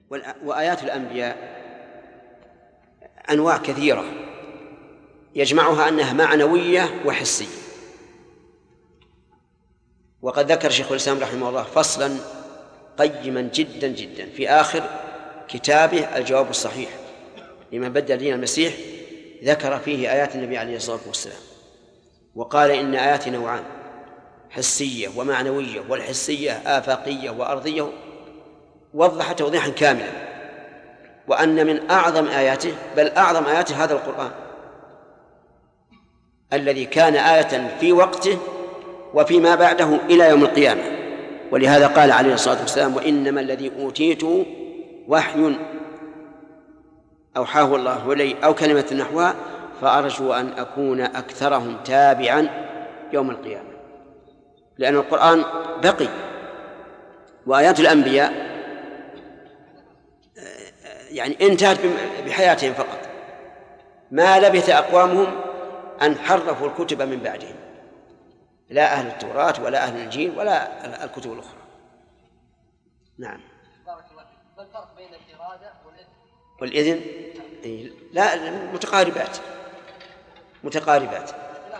وآيات الأنبياء أنواع كثيرة يجمعها أنها معنوية وحسية. وقد ذكر شيخ الإسلام رحمه الله فصلا قيما جدا جدا في آخر كتابه الجواب الصحيح لمن بدل دين المسيح، ذكر فيه آيات النبي عليه الصلاة والسلام وقال إن آيات نوعان: حسية ومعنوية، والحسية آفاقية وأرضية، وضح توضيحا كاملا، وأن من أعظم آياته بل أعظم آياته هذا القرآن الذي كان آية في وقته وفيما بعده إلى يوم القيامة. ولهذا قال عليه الصلاة والسلام: وإنما الذي أوتيته وحي أوحاه الله إلي أو كلمة نحوها فأرجو أن أكون أكثرهم تابعا يوم القيامة. لأن القرآن بقي، وآيات الأنبياء يعني انتهت بحياتهم فقط، ما لبث أقوامهم أن حرفوا الكتب من بعدهم، لا أهل التوراة ولا أهل الإنجيل ولا الكتب الأخرى. نعم. بارك الله فيك. ما الفرق بين الإرادة والإذن؟ لا، متقاربات،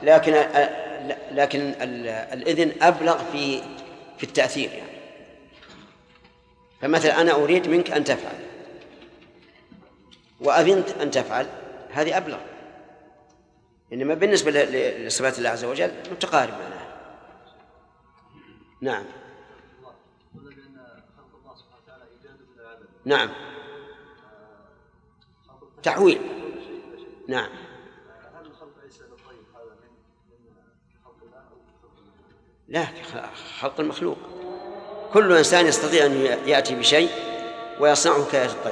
لكن الإذن أبلغ في التأثير يعني. فمثلا أنا أريد منك أن تفعل وأذنت أن تفعل، هذه أبلغ. إنما بالنسبة لصفات الله عز وجل متقارب معناها. نعم. نعم. تحويل. نعم. لا، في خلق المخلوق. كل إنسان يستطيع أن يأتي بشيء ويصنعه كآية الطير.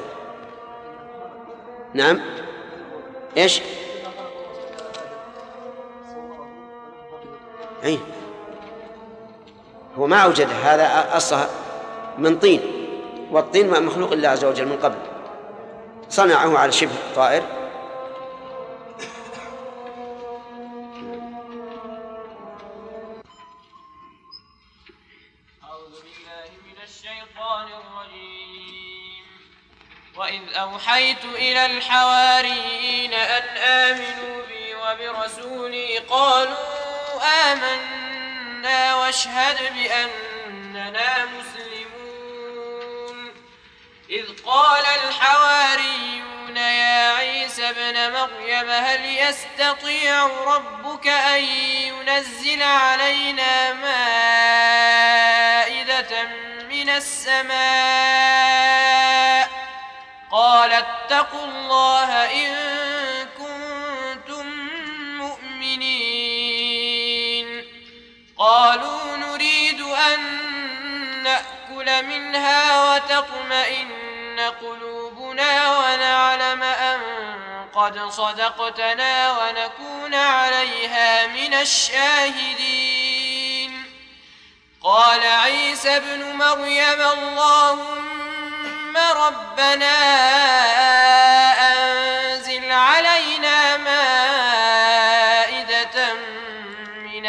نعم. إيش؟ أي هو ما أوجد هذا، أصلا من طين، والطين ما مخلوق الله عز وجل من قبل، صنعه على شبه طائر. أعوذ بالله من الشيطان الرجيم. وإذ أوحيت إلى الحواريين أن آمنوا بي وبرسولي قالوا آمنا واشهد بأننا مسلمون. إذ قال الحواريون يا عيسى ابن مريم هل يستطيع ربك أن ينزل علينا مائدة من السماء؟ قال اتقوا الله إن كنتم مؤمنين. قالوا نريد أن نأكل منها وتطمئن قلوبنا ونعلم أن قد صدقتنا ونكون عليها من الشاهدين. قال عيسى ابن مريم اللهم ربنا أنزل علينا مائدة من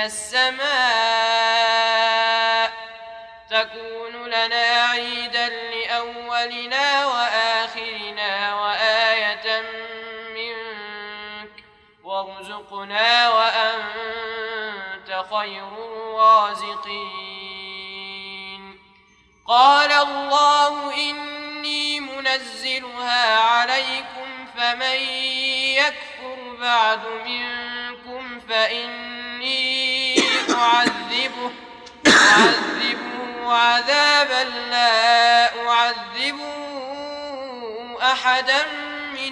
السماء تكون لنا عيدا لأولنا وآخرنا وآية منك وارزقنا وأنت خير الرازقين. قال الله إني منزلها عليكم فمن يكفر بعد منكم فإني أعذبه عذابا لا أعذبه أحدا من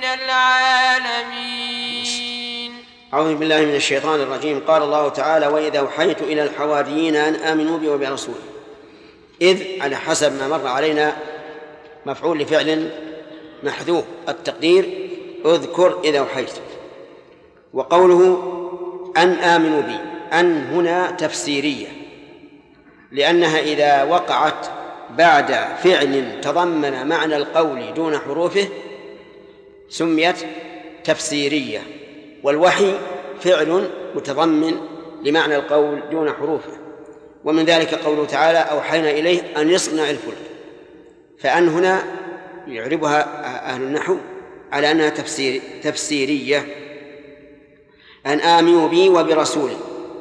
العالمين. أعوذ بالله من الشيطان الرجيم. قال الله تعالى: وإذا أوحيت إلى الحواريين أن آمنوا بي وبرسولي. إذ على حسب ما مر علينا مفعول لفعل محذوف التقدير اذكر إذا أوحيت. وقوله أن آمنوا بي، أن هنا تفسيرية، لأنها إذا وقعت بعد فعل تضمن معنى القول دون حروفه سميت تفسيرية، والوحي فعل متضمن لمعنى القول دون حروفه. ومن ذلك قوله تعالى: أوحينا إليه أن يصنع الفلك. فأن هنا يعربها أهل النحو على أنها تفسيرية. أن آمنوا بي وبرسولي،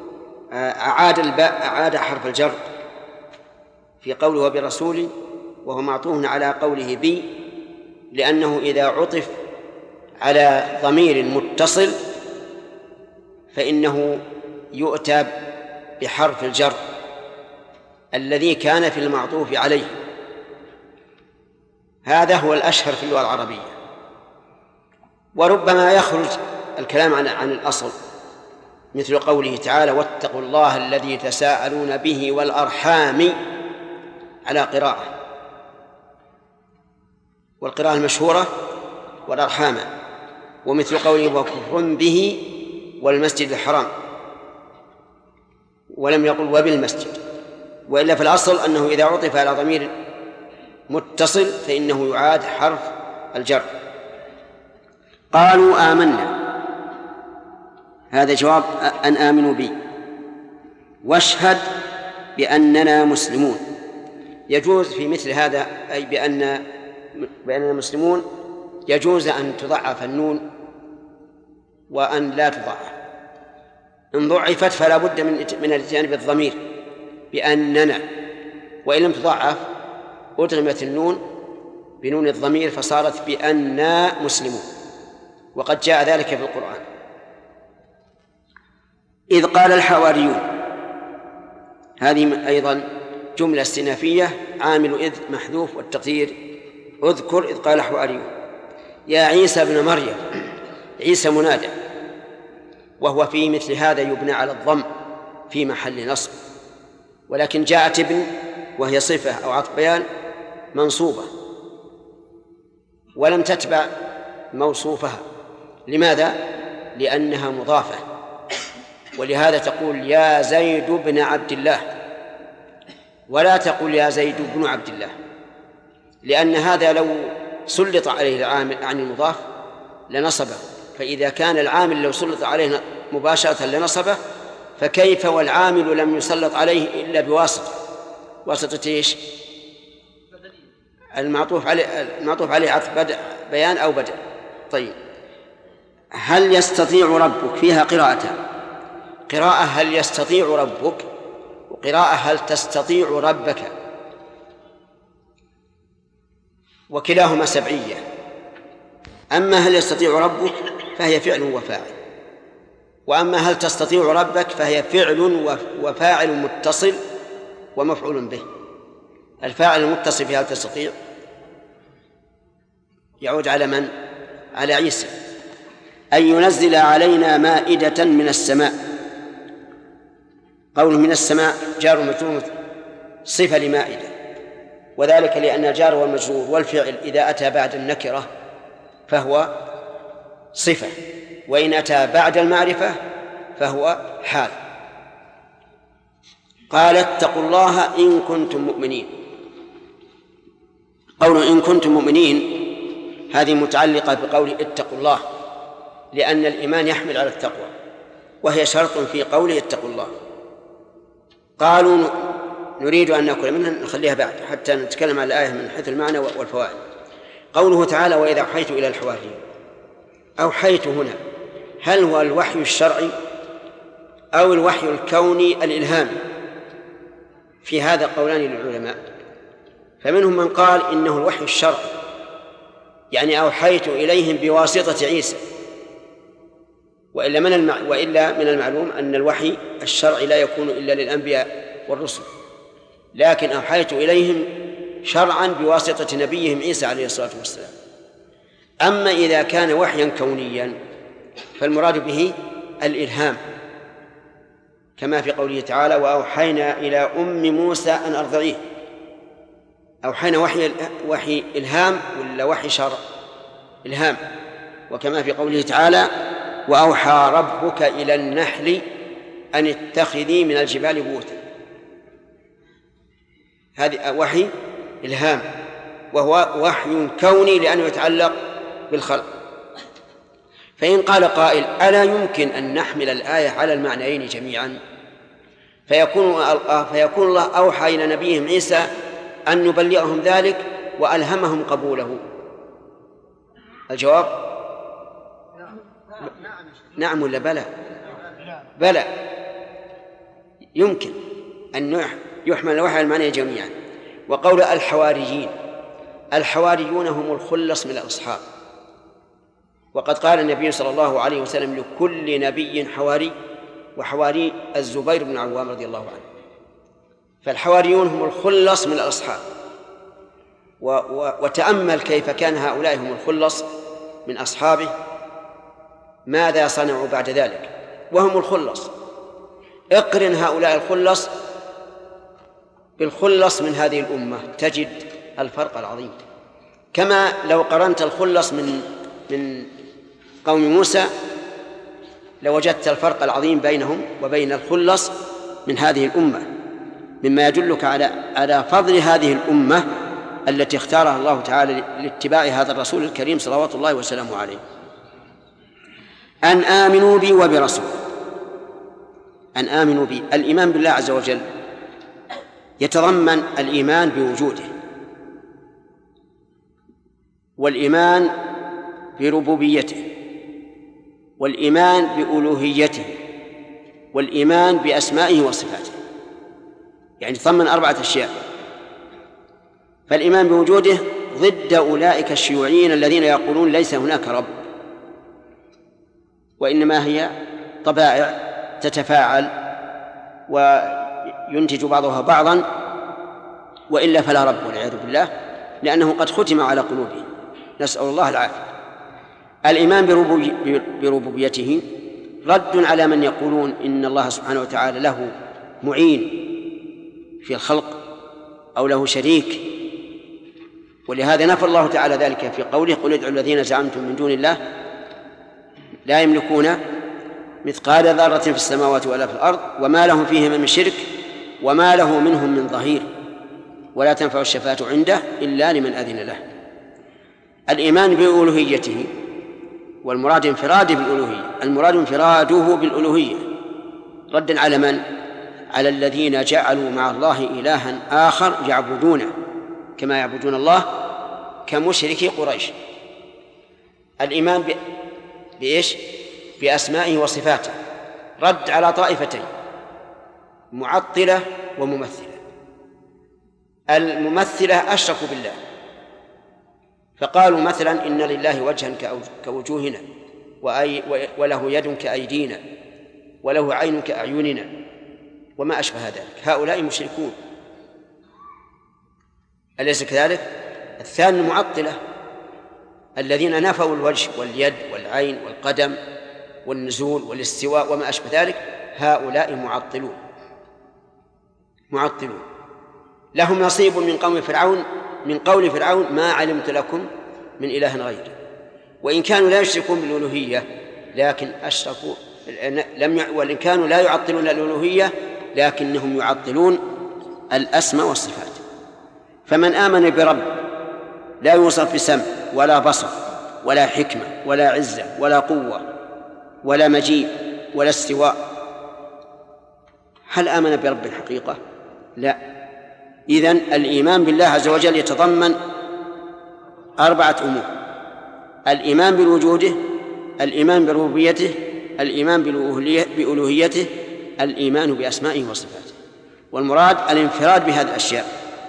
أعاد حرف الجر في قوله وبرسولي، وهو معطوف على قوله بي، لأنه إذا عطف على ضمير متصل فإنه يؤتى بحرف الجر الذي كان في المعطوف عليه. هذا هو الأشهر في اللغة العربية. وربما يخرج الكلام عن الأصل، مثل قوله تعالى واتقوا الله الذي تساءلون به والأرحام على قراءة، والقراءة المشهورة والأرحام، ومثل قوله وكفر به والمسجد الحرام، ولم يقل وبالمسجد. وإلا في الأصل أنه إذا عطف على ضمير متصل فإنه يعاد حرف الجر. قالوا آمنا، هذا جواب أن آمنوا بي، واشهد بأننا مسلمون. يجوز في مثل هذا، أي بأننا مسلمون، يجوز أن تضعف النون وأن لا تضعف. إن ضعفت فلا بد من الاتيان بالضمير بأننا، وإن لم تضعف أدغمت النون بنون الضمير فصارت بأننا مسلمون، وقد جاء ذلك في القرآن. إذ قال الحواريون، هذه أيضا جملة استئنافية، عامل إذ محذوف، والتقدير اذكر إذ قال الحواريون يا عيسى ابن مريم. عيسى منادى، وهو في مثل هذا يبنى على الضم في محل نصب، ولكن جاءت ابن وهي صفة أو عطف بيان منصوبة ولم تتبع موصوفها. لماذا؟ لأنها مضافة، ولهذا تقول يا زيد بن عبد الله، ولا تقول يا زيد بن عبد الله، لأن هذا لو سلط عليه العامل عن المضاف لنصبه، فإذا كان العامل لو سلط عليه مباشرة لنصبه، فكيف والعامل لم يسلط عليه إلا واسطة إيش؟ المعطوف عليه عطف بيان أو بدل. طيب، هل يستطيع ربك؟ فيها قراءتان، قراءة هل يستطيع ربك، وقراءة هل تستطيع ربك، وكلاهما سبعية. أما هل يستطيع ربك فهي فعل وفاعل، وأما هل تستطيع ربك فهي فعل وفاعل متصل ومفعول به. الفاعل المتصل في هل تستطيع يعود على من؟ على عيسى. أن ينزل علينا مائدة من السماء. قوله من السماء جار ومجرور صفة لمائدة، وذلك لأن الجار والمجرور والفعل إذا أتى بعد النكرة فهو صفة، وإن أتى بعد المعرفة فهو حال. قال اتقوا الله إن كنتم مؤمنين. قول إن كنتم مؤمنين هذه متعلقة بقول اتقوا الله، لأن الإيمان يحمل على التقوى، وهي شرط في قوله اتقوا الله. قالوا نريد أن نأكل منها، نخليها بعد حتى نتكلم عن الآية من حيث المعنى والفوائد. قوله تعالى وإذا أوحيت إلى الحواريين، أوحيت هنا هل هو الوحي الشرعي أو الوحي الكوني الإلهامي؟ في هذا قولان للعلماء، فمنهم من قال إنه الوحي الشرعي، يعني أوحيت إليهم بواسطة عيسى، وإلا من المعلوم أن الوحي الشرعي لا يكون إلا للأنبياء والرسل، لكن أوحيت إليهم شرعا بواسطة نبيهم عيسى عليه الصلاة والسلام. أما إذا كان وحيا كونيا فالمراد به الإلهام، كما في قوله تعالى وأوحينا إلى أم موسى أن أرضعيه. أوحينا وحي إلهام ولا وحي شرع؟ إلهام. وكما في قوله تعالى وأوحى ربك إلى النحل أن اتخذي من الجبال بيوتا. هذا وحي إلهام، وهو وحي كوني لأنه يتعلق بالخلق. فإن قال قائل ألا يمكن أن نحمل الآية على المعنيين جميعا، فيكون الله أوحى إلى نبيهم عيسى أن نبلغهم ذلك وألهمهم قبوله، الجواب نعم ولا بلى؟ بلى. يمكن أن يحمل الوحي على المعنى جميعا. وقول الحواريين، الحواريون هم الخلص من الأصحاب، وقد قال النبي صلى الله عليه وسلم لكل نبي حواري، وحواري الزبير بن عوام رضي الله عنه. فالحواريون هم الخلص من الأصحاب. وتأمل كيف كان هؤلاء هم الخلص من أصحابه، ماذا صنعوا بعد ذلك وهم الخلص. اقرن هؤلاء الخلص بالخلص من هذه الأمة تجد الفرق العظيم. كما لو قرنت الخلص من قوم موسى لوجدت الفرق العظيم بينهم وبين الخلص من هذه الأمة، مما يدلك على فضل هذه الأمة التي اختارها الله تعالى لاتباع هذا الرسول الكريم صلوات الله وسلامه عليه. أن آمنوا بي وبرسول، أن آمنوا بي. الإيمان بالله عز وجل يتضمن الإيمان بوجوده، والإيمان بربوبيته، والإيمان بألوهيته، والإيمان بأسمائه وصفاته، يعني يتضمن 4 أشياء. فالإيمان بوجوده ضد أولئك الشيوعيين الذين يقولون ليس هناك رب، وإنما هي طبائع تتفاعل وينتج بعضها بعضا، وإلا فلا رب والعياذ بالله، لأنه قد ختم على قلوبهم، نسأل الله العافية. الإيمان بربوبيته رد على من يقولون إن الله سبحانه وتعالى له معين في الخلق أو له شريك، ولهذا نفى الله تعالى ذلك في قوله قل ادعوا الذين زعمتم من دون الله لا يملكون مثقال ذرة في السماوات ولا في الأرض وما لهم فيهما من شرك وما له منهم من ظهير ولا تنفع الشفاعة عنده إلا لمن أذن له. الإيمان بألوهيته، والمراد انفراده بالألوهية، المراد انفراده بالألوهية ردا على من؟ على الذين جعلوا مع الله إلها آخر يعبدونه كما يعبدون الله كمشركي قريش. الإيمان بإيش؟ بأسمائه وصفاته، رد على طائفتين، معطلة وممثلة. الممثلة أشركوا بالله، فقالوا مثلا إن لله وجها كوجوهنا وله يد كأيدينا وله عين كأعيننا وما أشبه ذلك. هؤلاء مشركون، أليس كذلك؟ الثاني المعطلة الذين نفوا الوجه واليد والعين والقدم والنزول والاستواء وما أشبه ذلك، هؤلاء معطلون لهم نصيب من قول فرعون ما علمت لكم من إله غيري. وإن كانوا لا يشركون بالألوهية لكن أشركوا، وإن كانوا لا يعطلون الألوهية لكنهم يعطلون الأسماء والصفات. فمن آمن برب لا يوصف بسمع ولا بصر ولا حكمة ولا عزة ولا قوة ولا مجيء ولا استواء، هل آمن برب الحقيقة؟ لا. إذن الإيمان بالله عز وجل يتضمن 4 أمور: الإيمان بوجوده، الإيمان بربوبيته، الإيمان بألوهيته، الإيمان بأسمائه وصفاته. والمراد الانفراد بهذه الأشياء.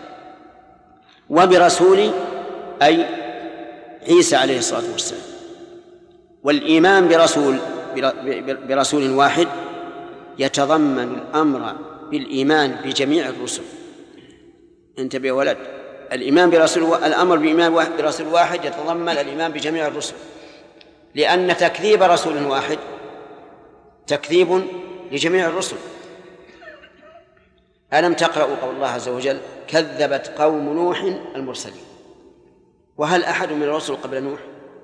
وبرسول أي عيسى عليه الصلاة والسلام. والإيمان برسول واحد يتضمن الأمر بالإيمان بجميع الرسل. انتبه يا ولد، الأمر بالإيمان برسول واحد يتضمن الإيمان بجميع الرسل، لأن تكذيب رسول واحد تكذيب لجميع الرسل. ألم تقرأوا قول الله عز وجل كذبت قوم نوح المرسلين؟ وهل أحد من الرسل قبل نوح؟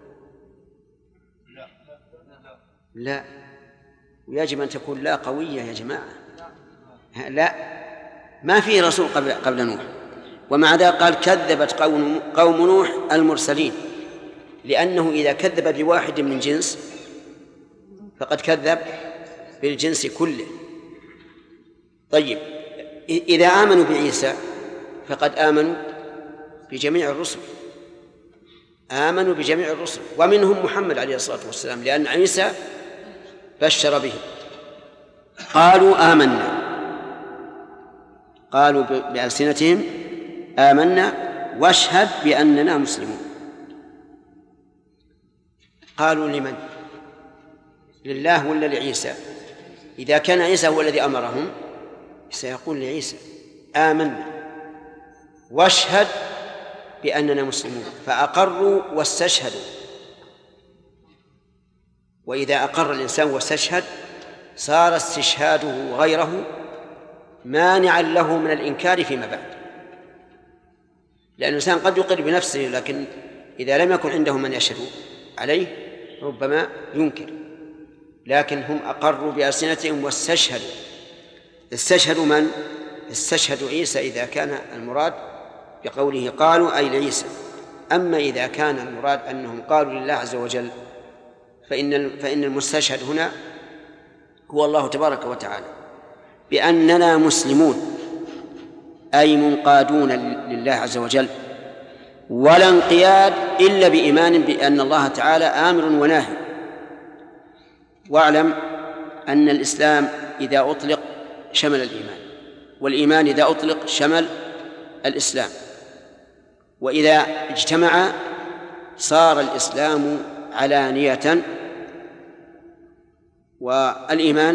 لا. ويجب أن تكون لا قوية يا جماعة، لا، ما في رسول قبل نوح. ومع ذلك قال كذبت قوم نوح المرسلين، لأنه إذا كذب بواحد من جنس فقد كذب بالجنس كله. طيب، إذا آمنوا بعيسى فقد آمنوا بجميع الرسل، آمنوا بجميع الرسل ومنهم محمد عليه الصلاة والسلام، لأن عيسى بشر به. قالوا آمنا، قالوا بألسنتهم آمنا واشهد بأننا مسلمون. قالوا لمن؟ لله ولا لعيسى؟ إذا كان عيسى هو الذي أمرهم سيقول لعيسى آمنا واشهد بأننا مسلمون، فأقروا واستشهدوا. وإذا أقر الإنسان واستشهد صار استشهاده غيره مانعا له من الإنكار فيما بعد، لأن الإنسان قد يقر بنفسه لكن إذا لم يكن عنده من يشهد عليه ربما ينكر. لكن هم أقروا بألسنتهم واستشهدوا. استشهدوا من؟ استشهدوا عيسى إذا كان المراد بقوله قالوا أي لعيسى. أما إذا كان المراد أنهم قالوا لله عز وجل فإن المستشهد هنا هو الله تبارك وتعالى بأننا مسلمون، أي منقادون لله عز وجل، ولا انقياد إلا بإيمان بأن الله تعالى آمر وناهي. واعلم أن الإسلام إذا أطلق شمل الإيمان، والإيمان إذا أطلق شمل الإسلام، وإذا اجتمع صار الإسلام علانية والإيمان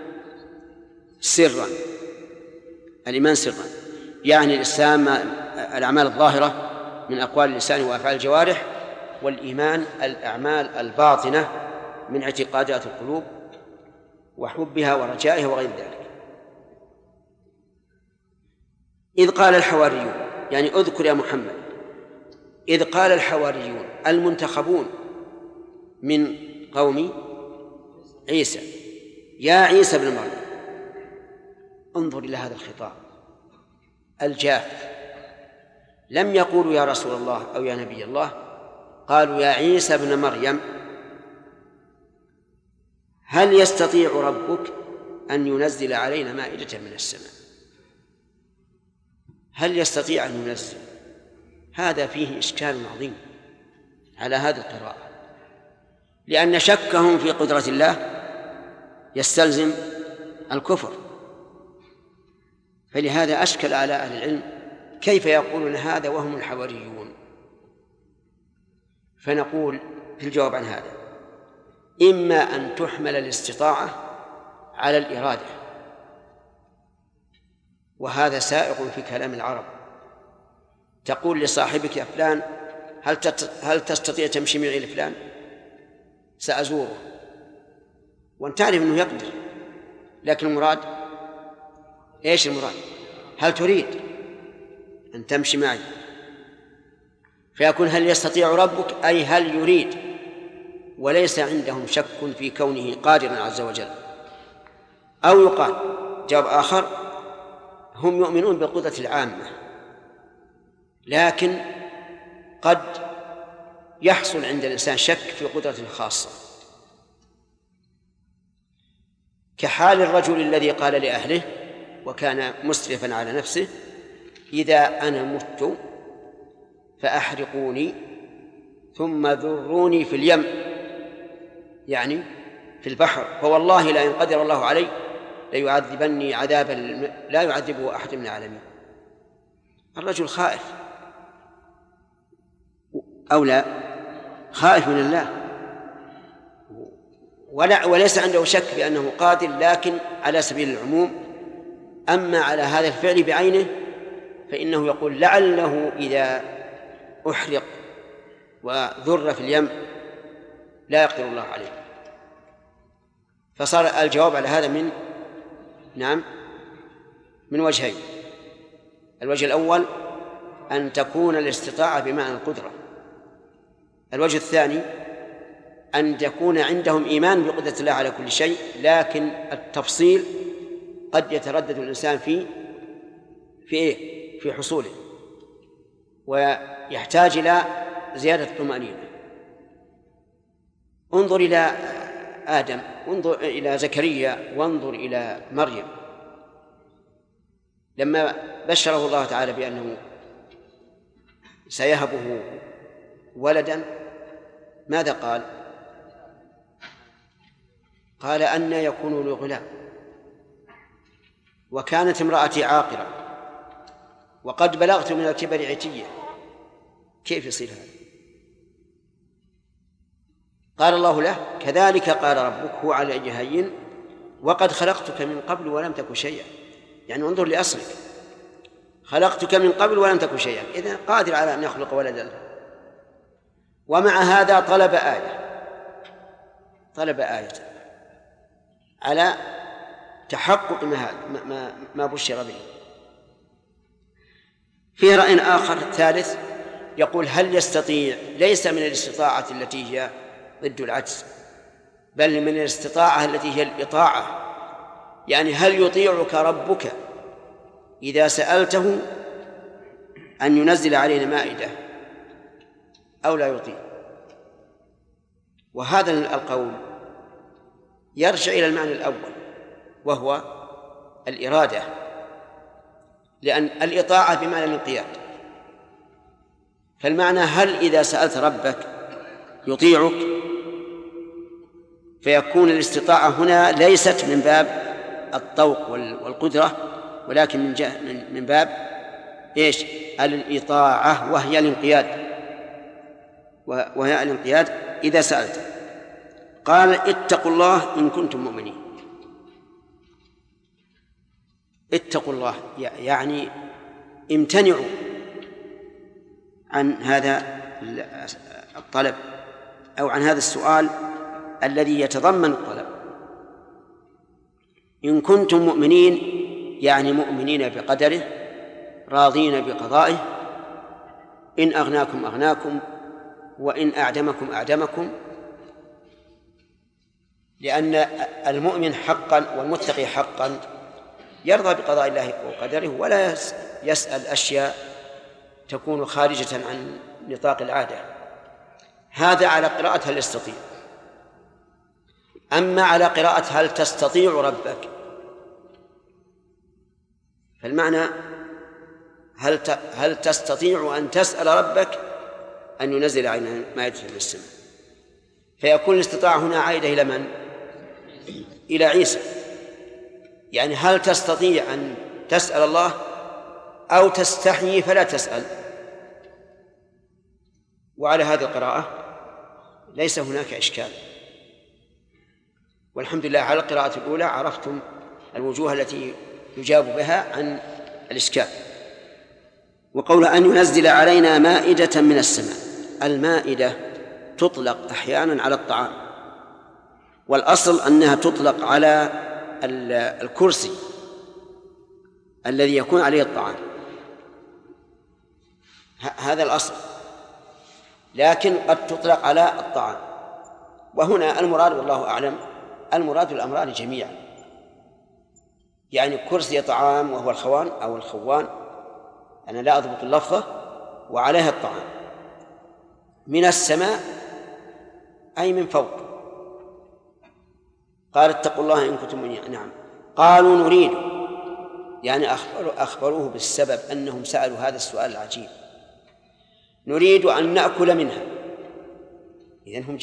سرا. الإيمان سرا يعني الإسلام الأعمال الظاهرة من أقوال اللسان وأفعال الجوارح، والإيمان الأعمال الباطنة من اعتقادات القلوب وحبها ورجائها وغير ذلك. إذ قال الحواريون، يعني اذكر يا محمد، إذ قال الحواريون المنتخبون من قوم عيسى يا عيسى بن مريم. انظر إلى هذا الخطاب الجاف، لم يقولوا يا رسول الله أو يا نبي الله، قالوا يا عيسى بن مريم هل يستطيع ربك أن ينزل علينا مائدة من السماء؟ هل يستطيع أن ينزل؟ هذا فيه إشكال عظيم على هذه القراءة، لأن شكهم في قدرة الله يستلزم الكفر، فلهذا أشكل على أهل العلم كيف يقولون هذا وهم الحواريون. فنقول في الجواب عن هذا إما أن تحمل الاستطاعة على الإرادة، وهذا سائغ في كلام العرب. تقول لصاحبك يا فلان هل تستطيع تمشي معي لفلان؟ سأزوره، وأنت تعرف أنه يقدر، لكن المراد إيش المراد؟ هل تريد أن تمشي معي؟ فيكون هل يستطيع ربك أي هل يريد، وليس عندهم شك في كونه قادرا عز وجل. أو يقال جواب آخر هم يؤمنون بالقدرة العامة، لكن قد يحصل عند الإنسان شك في قدرته الخاصة، كحال الرجل الذي قال لأهله وكان مسرفا على نفسه إذا أنا مت فأحرقوني ثم ذروني في اليم، يعني في البحر، فوالله لئن قدر الله علي ليعذبني عذابا لا يعذبه أحد من العالمين. الرجل خائف أو لا خائف من الله وليس عنده شك بأنه قادر، لكن على سبيل العموم. أما على هذا الفعل بعينه فإنه يقول لعله إذا أحرق وذر في اليم لا يقدر الله عليه. فصار الجواب على هذا من وجهين. الوجه الأول أن تكون الاستطاعة بمعنى القدرة. الوجه الثاني أن تكون عندهم إيمان بقدرة الله على كل شيء، لكن التفصيل قد يتردد الإنسان في حصوله، ويحتاج إلى زيادة الطمأنينة. انظر إلى آدم، انظر إلى زكريا، وانظر إلى مريم لما بشره الله تعالى بأنه سيهبه ولدا ماذا قال؟ قال أن يكون له غلام وكانت امرأتي عاقرة وقد بلغت من الكبر عتية، كيف يصير هذا؟ قال الله له: كذلك قال ربك هو علي هين وقد خلقتك من قبل ولم تك شيئا. يعني انظر لأصلك، خلقتك من قبل ولم تك شيئا، إذن قادر على أن يخلق ولدا. ومع هذا طلب آية على تحقق ما بشر به. فيه رأي آخر ثالث يقول: هل يستطيع؟ ليس من الاستطاعة التي هي ضد العجز، بل من الاستطاعة التي هي الإطاعة. يعني هل يطيعك ربك إذا سألته أن ينزل علينا مائدة أو لا يطيع؟ وهذا القول يرجع إلى المعنى الأول وهو الإرادة، لأن الإطاعة بمعنى الانقياد. فالمعنى هل إذا سألت ربك يطيعك، فيكون الاستطاعة هنا ليست من باب الطوق والقدرة، ولكن من باب إيش؟ الإطاعة، وهي الانقياد إذا سألت. قال: اتقوا الله إن كنتم مؤمنين. اتقوا الله يعني امتنعوا عن هذا الطلب أو عن هذا السؤال الذي يتضمن الطلب. إن كنتم مؤمنين يعني مؤمنين بقدره، راضين بقضائه، إن أغناكم أغناكم وإن أعدمكم أعدمكم. لأن المؤمن حقا والمتقي حقا يرضى بقضاء الله وقدره، ولا يسأل أشياء تكون خارجة عن نطاق العادة. هذا على قراءة هل يستطيع. أما على قراءة هل تستطيع ربك، فالمعنى هل تستطيع أن تسأل ربك أن ينزل علينا مائدة من السماء. فيكون الاستطاعة هنا عائدة إلى من؟ إلى عيسى. يعني هل تستطيع أن تسأل الله أو تستحيي فلا تسأل؟ وعلى هذه القراءة ليس هناك إشكال. والحمد لله على القراءة الأولى عرفتم الوجوه التي يجاب بها عن الإشكال. وقول أن ينزل علينا مائدة من السماء، المائدة تطلق أحيانا على الطعام، والأصل أنها تطلق على الكرسي الذي يكون عليه الطعام، هذا الأصل، لكن قد تطلق على الطعام. وهنا المراد والله أعلم المراد الأمران جميعا، يعني كرسي طعام وهو الخوان أو الخوان، أنا لا أضبط اللفظة، وعليها الطعام من السماء أي من فوق. قال: اتقوا الله إن كنتم مؤمنين. نعم. قالوا نريد، يعني أخبروه بالسبب أنهم سألوا هذا السؤال العجيب، نريد أن نأكل منها. إذن هم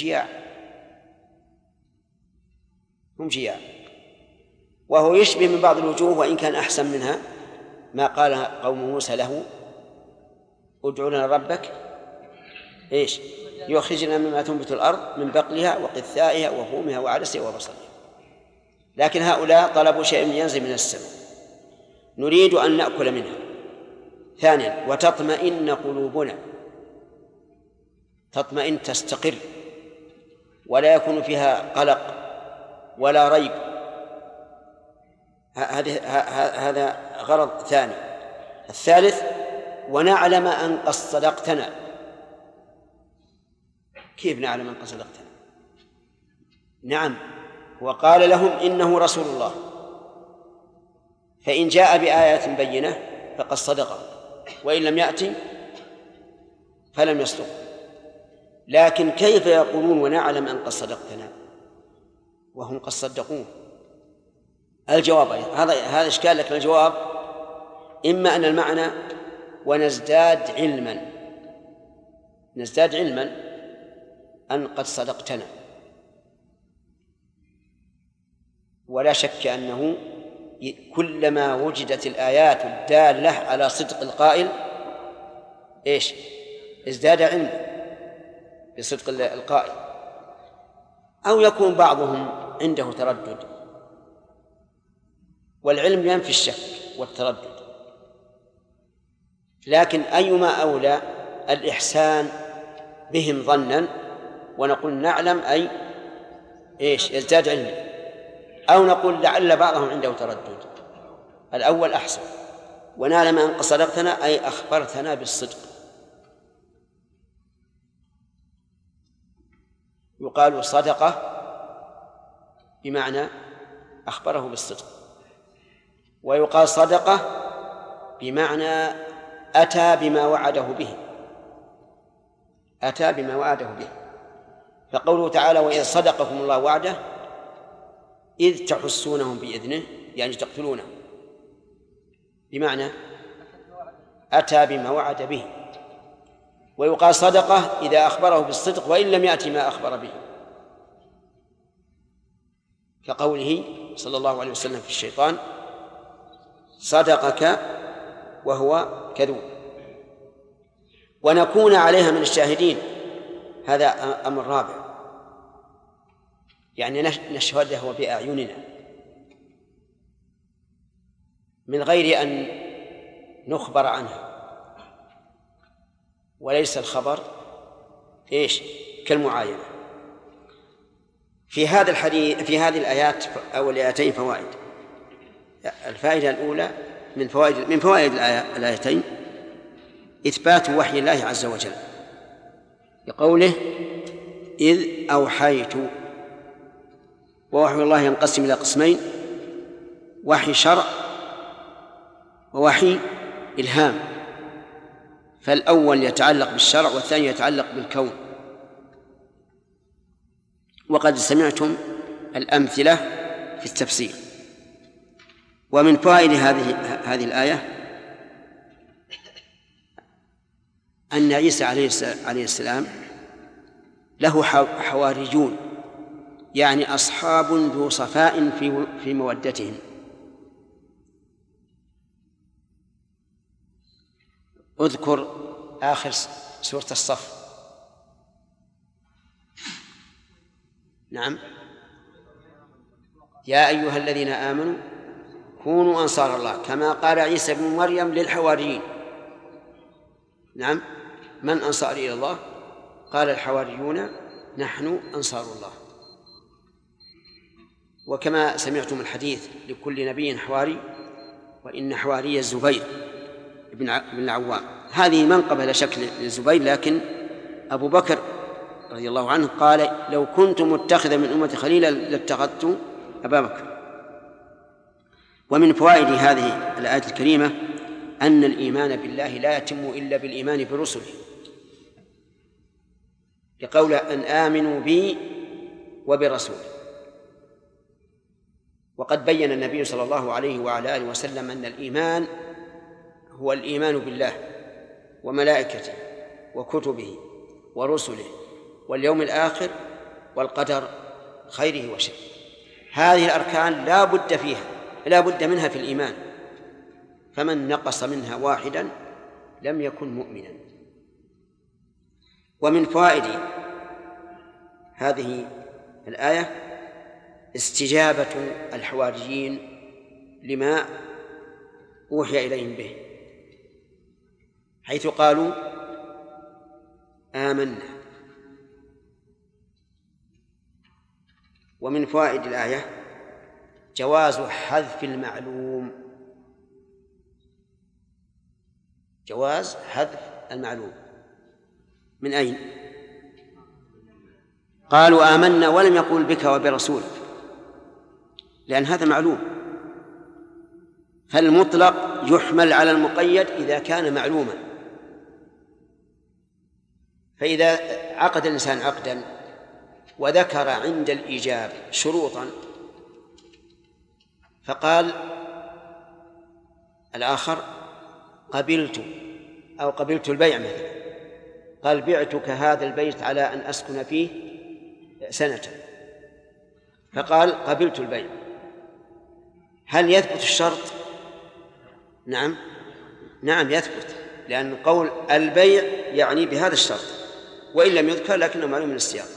جياع، وهو يشبه من بعض الوجوه وإن كان أحسن منها ما قال قوم موسى له: ادع لنا ربك إيش يخرجنا مما تنبت الأرض من بقلها وقثائها وفومها وعدسها وبصلها. لكن هؤلاء طلبوا شيء ينزل من السماء. نريد أن نأكل منها. ثانيا: وتطمئن قلوبنا، تطمئن تستقر ولا يكون فيها قلق ولا ريب. هذا غرض ثاني. الثالث: ونعلم أن قد صدقتنا. كيف نعلم أن قد صدقتنا؟ نعم، وقال لهم إنه رسول الله، فإن جاء بآية بينة فقد صدق، وإن لم يأتي فلم يصدق. لكن كيف يقولون ونعلم أن قد صدقتنا وهم قد صدقوه؟ الجواب هذا إشكال، لكن الجواب إما أن المعنى ونزداد علما، نزداد علما أن قد صدقتنا. ولا شك أنه كلما وجدت الآيات الدالة على صدق القائل ازداد علما بصدق القائل. أو يكون بعضهم عنده تردد، والعلم ينفي الشك والتردد، لكن أيما أولى الإحسان بهم ظنا ونقول نعلم أي يزداد علما، أو نقول لعل بعضهم عنده تردد. الأول أحسن، ونعلم أن صدقتنا أي أخبرتنا بالصدق. يقال صدقة بمعنى أخبره بالصدق، ويقال صدقة بمعنى أتى بما وعده به، أتى بما وعده به. فقوله تعالى وإذ صدقكم الله وعده إذ تحسونهم بإذنه، يعني تقتلونهم، بمعنى أتى بما وعد به. ويقال صدقة إذا أخبره بالصدق وإن لم يأتي ما أخبر به، كقوله صلى الله عليه وسلم في الشيطان صدقك وهو كذوب. ونكون عليها من الشاهدين، هذا أمر رابع، يعني نشهده بأعيننا من غير أن نخبر عنها. وليس الخبر كالمعاينة. في هذا الحديث، في هذه الآيات أو الآيتين فوائد. الفائدة الأولى من فوائد الآيتين إثبات وحي الله عز وجل بقوله إذ أوحيت. ووحي الله ينقسم إلى قسمين: وحي شرع ووحي إلهام. فالأول يتعلق بالشرع والثاني يتعلق بالكون. وقد سمعتم الأمثلة في التفسير. ومن فوائد هذه الآية أن عيسى عليه السلام له حواريون، يعني أصحاب ذو صفاء في مودتهم. اذكر آخر سورة الصف. نعم: يا أيها الذين آمنوا كونوا أنصار الله كما قال عيسى بن مريم للحواريين. نعم: من أنصاري إلى الله؟ قال الحواريون نحن أنصار الله. وكما سمعتم الحديث لكل نبي حواري، وإن حواري الزبير بن العوام. هذه منقبة لا شك للزبير، لكن أبو بكر رضي الله عنه قال لو كنت متخذا من أمتي خليلا لاتخذت أبا بكر. ومن فوائد هذه الآية الكريمة أن الإيمان بالله لا يتم إلا بالإيمان برسله، لقول أن آمنوا بي وبرسوله. وقد بين النبي صلى الله عليه وعلى آله وسلم أن الإيمان هو الإيمان بالله وملائكته وكتبه ورسله واليوم الآخر والقدر خيره وشره. هذه الأركان لا بد منها في الإيمان، فمن نقص منها واحدا لم يكن مؤمنا. ومن فوائد هذه الآية استجابة الحواريين لما أوحي إليهم به، حيث قالوا آمنا. ومن فوائد الآية جواز حذف المعلوم، جواز حذف المعلوم. من أين؟ قالوا آمنا ولم يقول بك وبرسولك، لأن هذا معلوم. فالمطلق يحمل على المقيد إذا كان معلوما. فإذا عقد الإنسان عقدا وذكر عند الإيجاب شروطا، فقال الآخر قبلت أو قبلت البيع مثلا، قال بعتك هذا البيت على أن أسكن فيه سنة، فقال قبلت البيع، هل يثبت الشرط؟ نعم يثبت، لأن قول البيع يعني بهذا الشرط، وإن لم يذكر لكنه معلوم من السياق.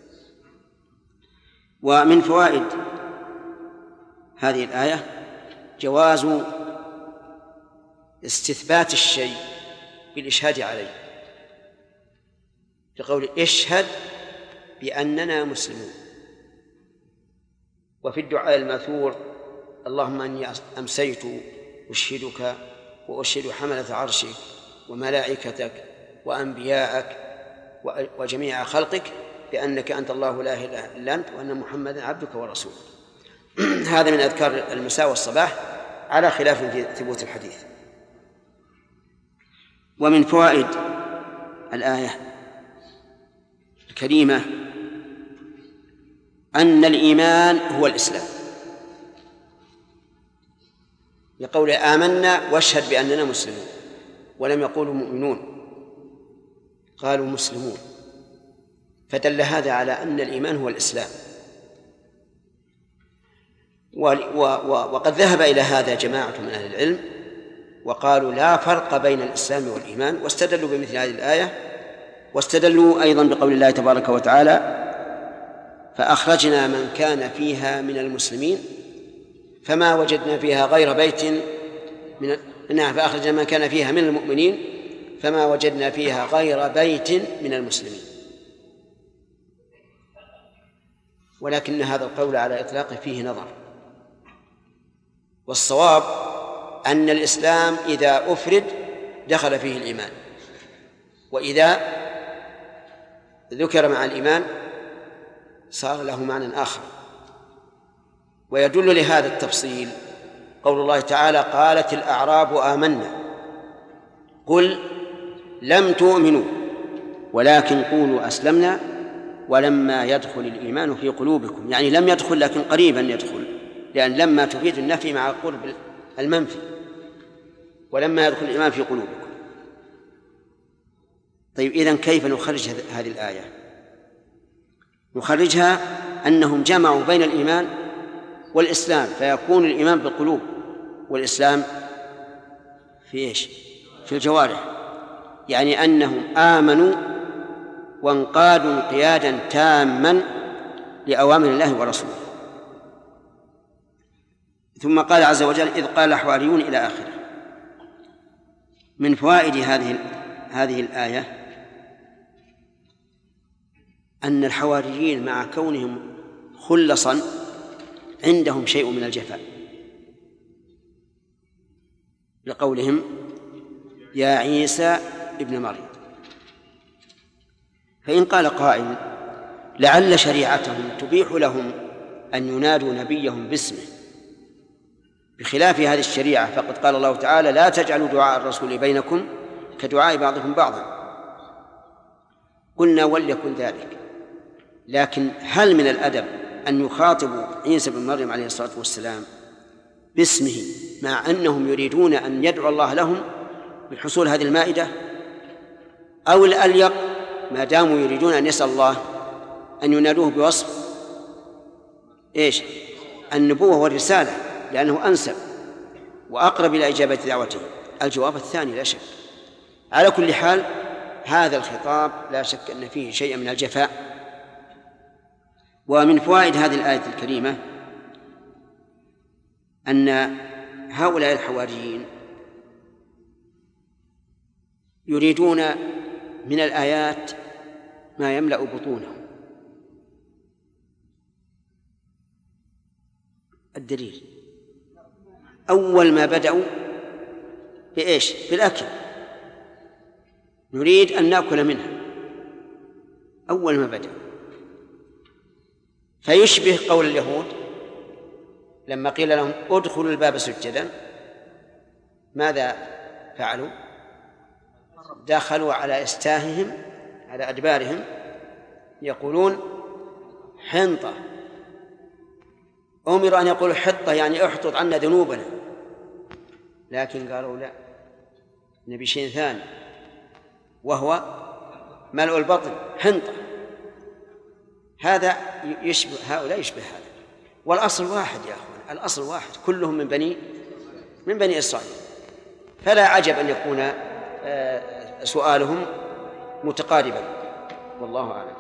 ومن فوائد هذه الآية جواز استثبات الشيء بالإشهاد عليه، لقول اشهد بأننا مسلمون. وفي الدعاء الماثور اللهم إني أمسيت أشهدك وأشهد حملة عرشك وملائكتك وأنبياءك وجميع خلقك بأنك أنت الله لا إله إلا أنت وأن محمدا عبدك ورسولك. هذا من أذكار المساء والصباح على خلاف في ثبوت الحديث. ومن فوائد الآية الكريمة أن الإيمان هو الإسلام، لقول آمنا واشهد بأننا مسلمون، ولم يقولوا مؤمنون، قالوا مسلمون، فدل هذا على أن الإيمان هو الإسلام. وقد ذهب إلى هذا جماعة من أهل العلم وقالوا لا فرق بين الإسلام والإيمان، واستدلوا بمثل هذه الآية، واستدلوا أيضا بقول الله تبارك وتعالى فأخرجنا من كان فيها من المسلمين فما وجدنا فيها غير بيت فأخرجنا من كان فيها من المؤمنين فما وجدنا فيها غير بيت من المسلمين. ولكن هذا القول على إطلاقه فيه نظر، والصواب أن الإسلام إذا أفرد دخل فيه الإيمان، وإذا ذكر مع الإيمان صار له معنى آخر. ويدل لهذا التفصيل قول الله تعالى قالت الأعراب آمنا قل لم تؤمنوا ولكن قولوا أسلمنا ولما يدخل الإيمان في قلوبكم، يعني لم يدخل لكن قريبا يدخل، لأن لما تفيد النفي مع قرب المنفي، ولما يدخل الإيمان في قلوبكم. طيب إذن كيف نخرج هذه الآية؟ نخرجها أنهم جمعوا بين الإيمان والإسلام، فيكون الإيمان بالقلوب والإسلام في إيش؟ في الجوارح، يعني أنهم آمنوا وانقادوا انقيادا تاما لأوامر الله ورسوله. ثم قال عز وجل إذ قال الحواريون إلى آخره. من فوائد هذه الآية أن الحواريين مع كونهم خلصا عندهم شيء من الجفاء، لقولهم يا عيسى ابن مريم. فإن قال قائل لعل شريعتهم تبيح لهم أن ينادوا نبيهم باسمه بخلاف هذه الشريعة، فقد قال الله تعالى لا تجعلوا دعاء الرسول بينكم كدعاء بعضكم بعضا. قلنا وليكن ذلك، لكن هل من الأدب أن يخاطبوا عيسى بن مريم عليه الصلاة والسلام باسمه مع أنهم يريدون أن يدعو الله لهم بحصول هذه المائدة؟ أو الأليق ما داموا يريدون أن يسأل الله أن ينادوه بوصف إيش؟ النبوة والرسالة، لأنه أنسب وأقرب إلى إجابة دعوته. الجواب الثاني لا شك. على كل حال هذا الخطاب لا شك أن فيه شيء من الجفاء. ومن فوائد هذه الآية الكريمة أن هؤلاء الحواريين يريدون من الآيات ما يملأ بطونهم. الدليل أول ما بدأوا بإيش؟ بالأكل، نريد أن نأكل منها أول ما بدأ، فيشبه قول اليهود لما قيل لهم ادخلوا الباب سجدا ماذا فعلوا؟ دخلوا على استاههم على أدبارهم يقولون حنطة. أمر أن يقولوا حطة يعني احطط عنا ذنوبنا، لكن قالوا لا، نبي شيء ثاني وهو ملء البطن حنطة. هذا يشبه هؤلاء، يشبه هذا، والأصل واحد يا أخوان، الأصل واحد، كلهم من بني إسرائيل، فلا عجب أن يكون سؤالهم متقاربا، والله أعلم.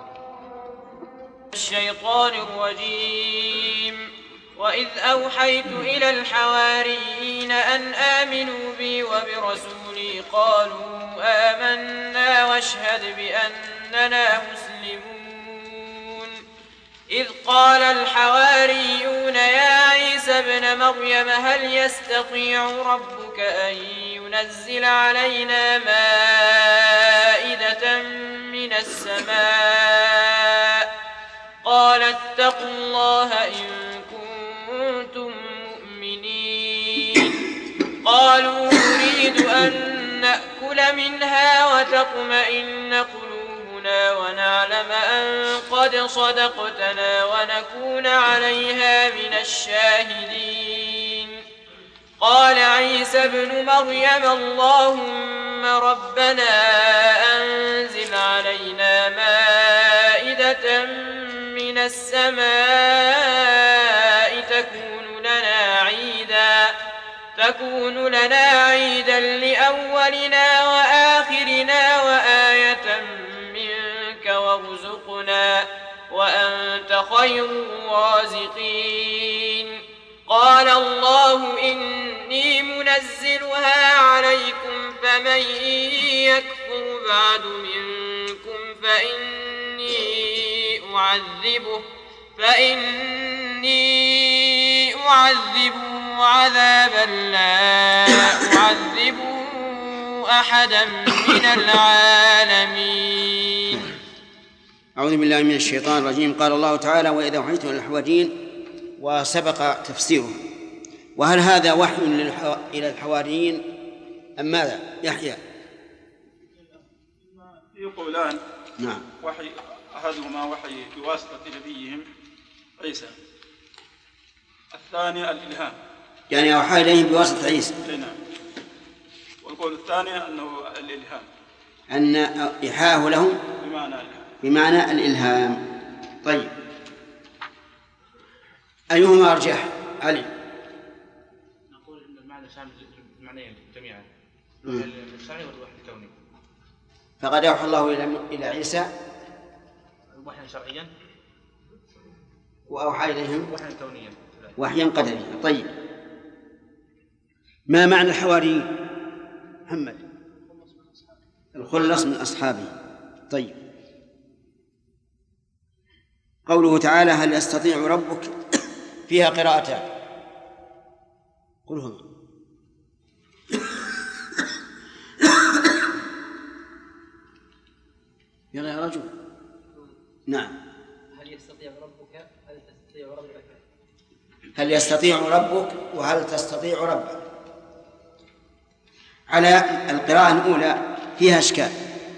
الشيطان الرجيم. وإذ أوحيت إلى الحواريين أن آمنوا بي وبرسولي قالوا آمنا واشهد بأننا مسلمون. إذ قال الحواريون يا عيسى ابن مريم هل يستطيع ربك أن ينزل علينا مائدة من السماء؟ قال اتقوا الله إن كنتم مؤمنين. قالوا نريد أن نأكل منها وتطمئن قلوبنا ونعلم أن قد صدقتنا ونكون عليها من الشاهدين. قال عيسى ابن مريم اللهم ربنا أنزل علينا مائدة من السماء تكون لنا عيدا لأولنا وآخرنا وآية منك وارزقنا وأنت خير الرازقين. قال الله إني منزلها عليكم فمن يكفر بعد منكم فإني أعذبه عذابا لا أعذبه أحدا من العالمين. أعوذ بالله من الشيطان الرجيم. قال الله تعالى وإذا أوحيت إلى الحواريين، وسبق تفسيره. وهل هذا وحي إلى الحواريين أم ماذا؟ يحيى. يقولان نعم. وحي أحدهما وحي بواسطة نبيهم عيسى، الثاني الإلهام، يعني أوحى إليهم بواسطة عيسى. نعم. والقول الثاني أنه الإلهام، أن إيحاءه لهم بمعنى الإلهام. طيب، أيهما أرجح؟ علي. نقول إن المعنى شامل المعنيين جميعا، الوحي الشرعي والوحي الكوني. فقد أوحى الله إلى عيسى وحيا شرعيا، وأوحى إليهم وحيا كونيا، وحيا قدريا. طيب، ما معنى الحواريين؟ محمد. الخلص من أصحابه. طيب، قوله تعالى هل يستطيع ربك فيها قراءتان، قل هما. يلا يا رجل. نعم. هل يستطيع ربك هل تستطيع ربك هل يستطيع ربك وهل تستطيع ربك. على القراءة الأولى فيها إشكال.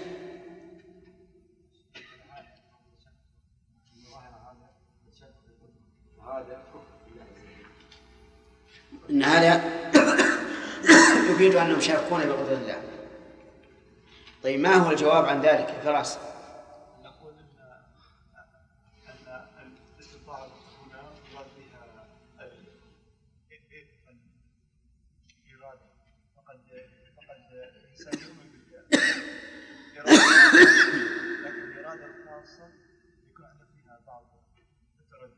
إن هذا يفيد أنهم يشاركون بقدرة الله. طيب، ما هو الجواب عن ذلك يا فراس؟ نقول أن الاستطاعة هنا يراد بها الإرادة، فقد الإنسان يؤمن بالإرادة، لكن الإرادة الخاصة يكون عنده فيها بعض التردد،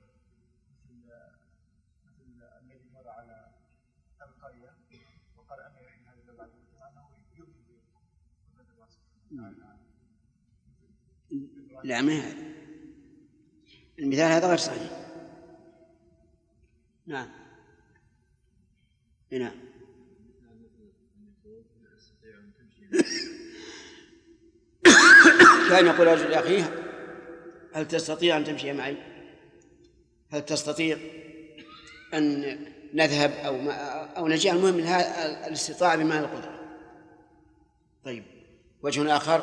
مثل الذي مر على القرية وقال أن هذا بعد أنه يؤمن لا، ما هذا المثال، هذا غير صحيح. نعم. نعم. كان يقول رجل لأخيه هل تستطيع أن تمشي معي؟ هل تستطيع أن نذهب أو نجي؟ المهم من هذا الاستطاعة بمعنى القدرة. طيب، وجه آخر.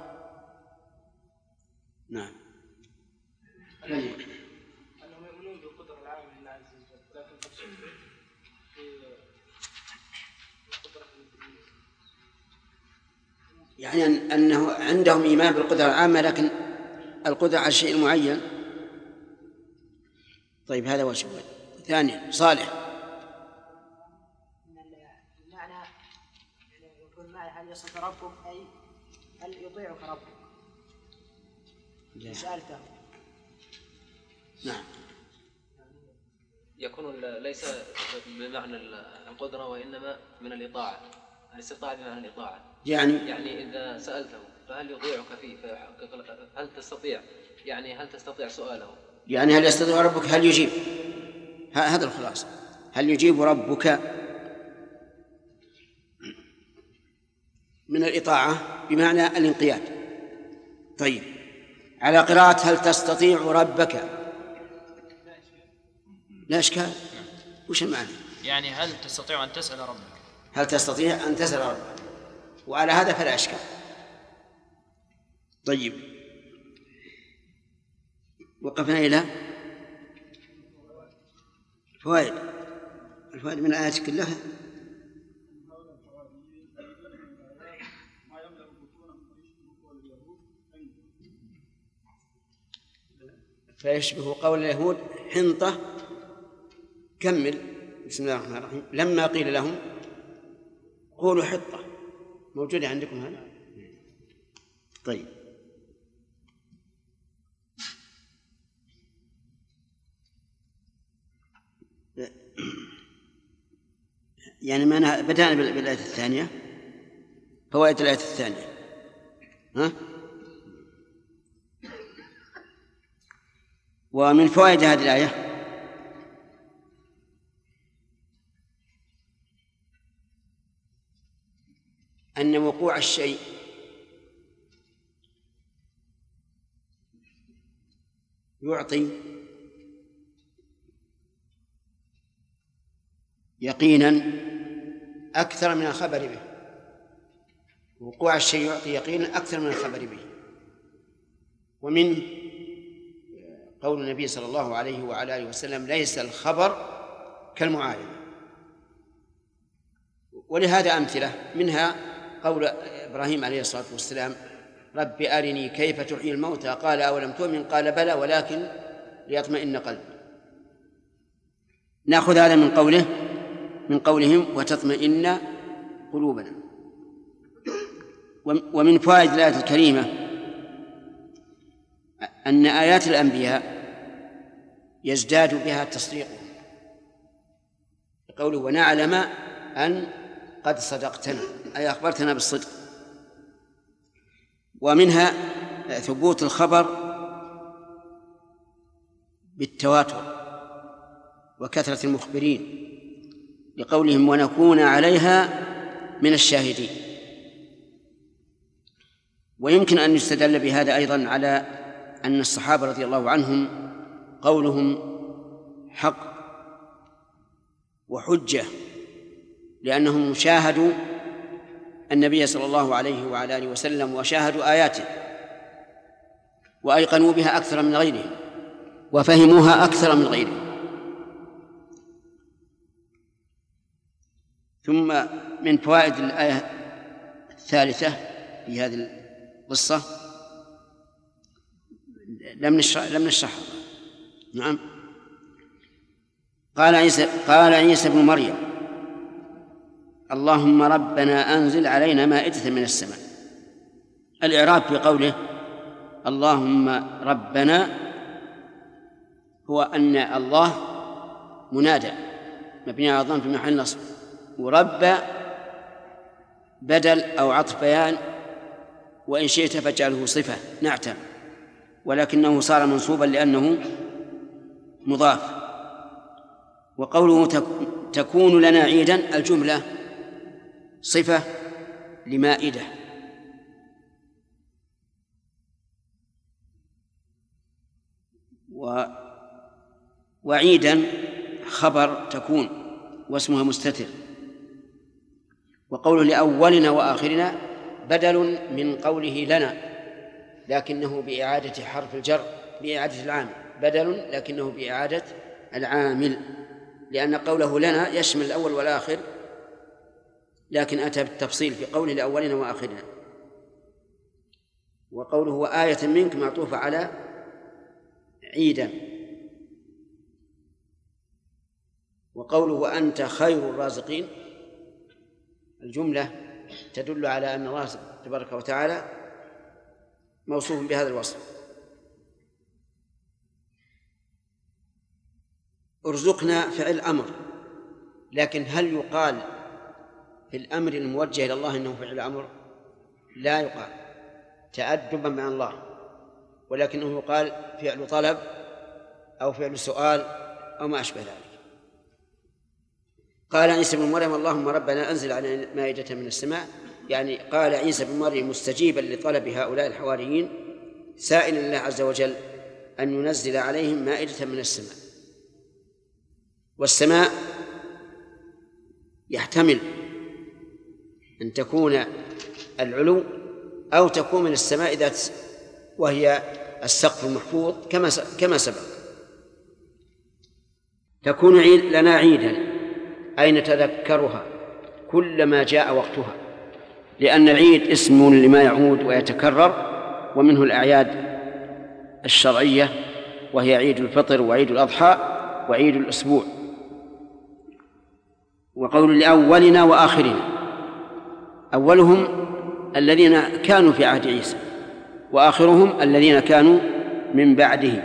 نعم. أنهم يؤمنون بالقدرة العامة لله عز وجل، لكن قد شبه في القدرة يعني أنه عندهم إيمان بالقدرة العامة لكن القدرة على شيء معين. طيب هذا وجه. ثانيا صالح. المعنى يكون معنى هل يصف ربك أي هل يطيعك ربك؟ سألته. نعم. يكون ليس بمعنى القدرة وإنما من الإطاعة. الاستطاعة بمعنى الإطاعة. يعني إذا سألته فهل يطيعك فيه هل تستطيع هل تستطيع سؤاله؟ يعني هل يستطيع ربك هل يجيب. هذا الخلاصة. هل يجيب ربك من الإطاعة بمعنى الانقياد. طيب على قراءة هل تستطيع ربك لا إشكال. وش المعنى؟ يعني هل تستطيع أن تسأل ربك؟ هل تستطيع أن تسأل ربك، وعلى هذا فلا إشكال. طيب وقفنا إلى فوائد. الفوائد من الآيات كلها فيشبه قول اليهود حنطة. كمل. بسم الله الرحمن الرحيم. لما قيل لهم قولوا حطة. موجودة عندكم هذا؟ طيب يعني ما بدأنا بالآية الثانية. فوائد الآية الثانية ومن فوائد هذه الآية أن وقوع الشيء يعطي يقينا أكثر من الخبر به. وقوع الشيء يعطي يقينا أكثر من الخبر به. ومن قول النبي صلى الله عليه وعلى آله وسلم ليس الخبر كالمعاينة. ولهذا أمثلة منها قول إبراهيم عليه الصلاة والسلام رب أرني كيف تحيي الموتى قال أولم تؤمن قال بلى ولكن ليطمئن قلبي. نأخذ هذا من قولهم وتطمئن قلوبنا. ومن فوائد الآية الكريمة أن آيات الأنبياء يزداد بها تصديقهم قوله ونعلم أن قد صدقتنا أي أخبرتنا بالصدق. ومنها ثبوت الخبر بالتواتر وكثرة المخبرين لقولهم ونكون عليها من الشاهدين. ويمكن أن يستدل بهذا أيضا على أن الصحابة رضي الله عنهم قولهم حق وحجة لأنهم شاهدوا النبي صلى الله عليه وعلى آله وسلم وشاهدوا آياته وأيقنوا بها أكثر من غيرهم وفهموها أكثر من غيرهم. ثم من فوائد الآية الثالثة في هذه القصة لم نشرحها. نعم. قال عيسى ابن مريم اللهم ربنا أنزل علينا مائدة من السماء. الإعراب في قوله اللهم ربنا هو أن الله منادى مبني على الضم في محل نصب، ورب بدل أو عطف بيان، وإن شئت فاجعله صفة نعتا، ولكنه صار منصوبا لأنه مضاف. وقوله تكون لنا عيدا الجملة صفة لمائدة، وعيدا خبر تكون واسمها مستتر. وقوله لأولنا وآخرنا بدل من قوله لنا لكنه بإعادة حرف الجر بإعادة العامل، بدل لكنه بإعادة العامل، لأن قوله لنا يشمل الأول والآخر، لكن أتى بالتفصيل في قوله لأولنا وآخرنا. وقوله وآية منك معطوفة على عيدا. وقوله وأنت خير الرازقين الجملة تدل على أن الله تبارك وتعالى موصوف بهذا الوصف. ارزقنا فعل أمر، لكن هل يقال في الأمر الموجه إلى الله إنه فعل أمر؟ لا يقال، تأدبا مع الله، ولكنه يقال فعل طلب أو فعل سؤال أو ما أشبه ذلك. قال عيسى بن مريم اللهم ربنا أنزل علينا مائدة من السماء، يعني قال عيسى بن مريم مستجيبا لطلب هؤلاء الحواريين سائلا الله عز وجل أن ينزل عليهم مائدة من السماء. والسماء يحتمل أن تكون العلو أو تكون من السماء ذات وهي السقف المحفوظ كما سبق. تكون لنا عيدا أي نتذكرها كلما جاء وقتها، لأن العيد اسم لما يعود ويتكرر، ومنه الأعياد الشرعية وهي عيد الفطر وعيد الأضحى وعيد الأسبوع. وقول لأولنا وآخرنا، أولهم الذين كانوا في عهد عيسى، وآخرهم الذين كانوا من بعده.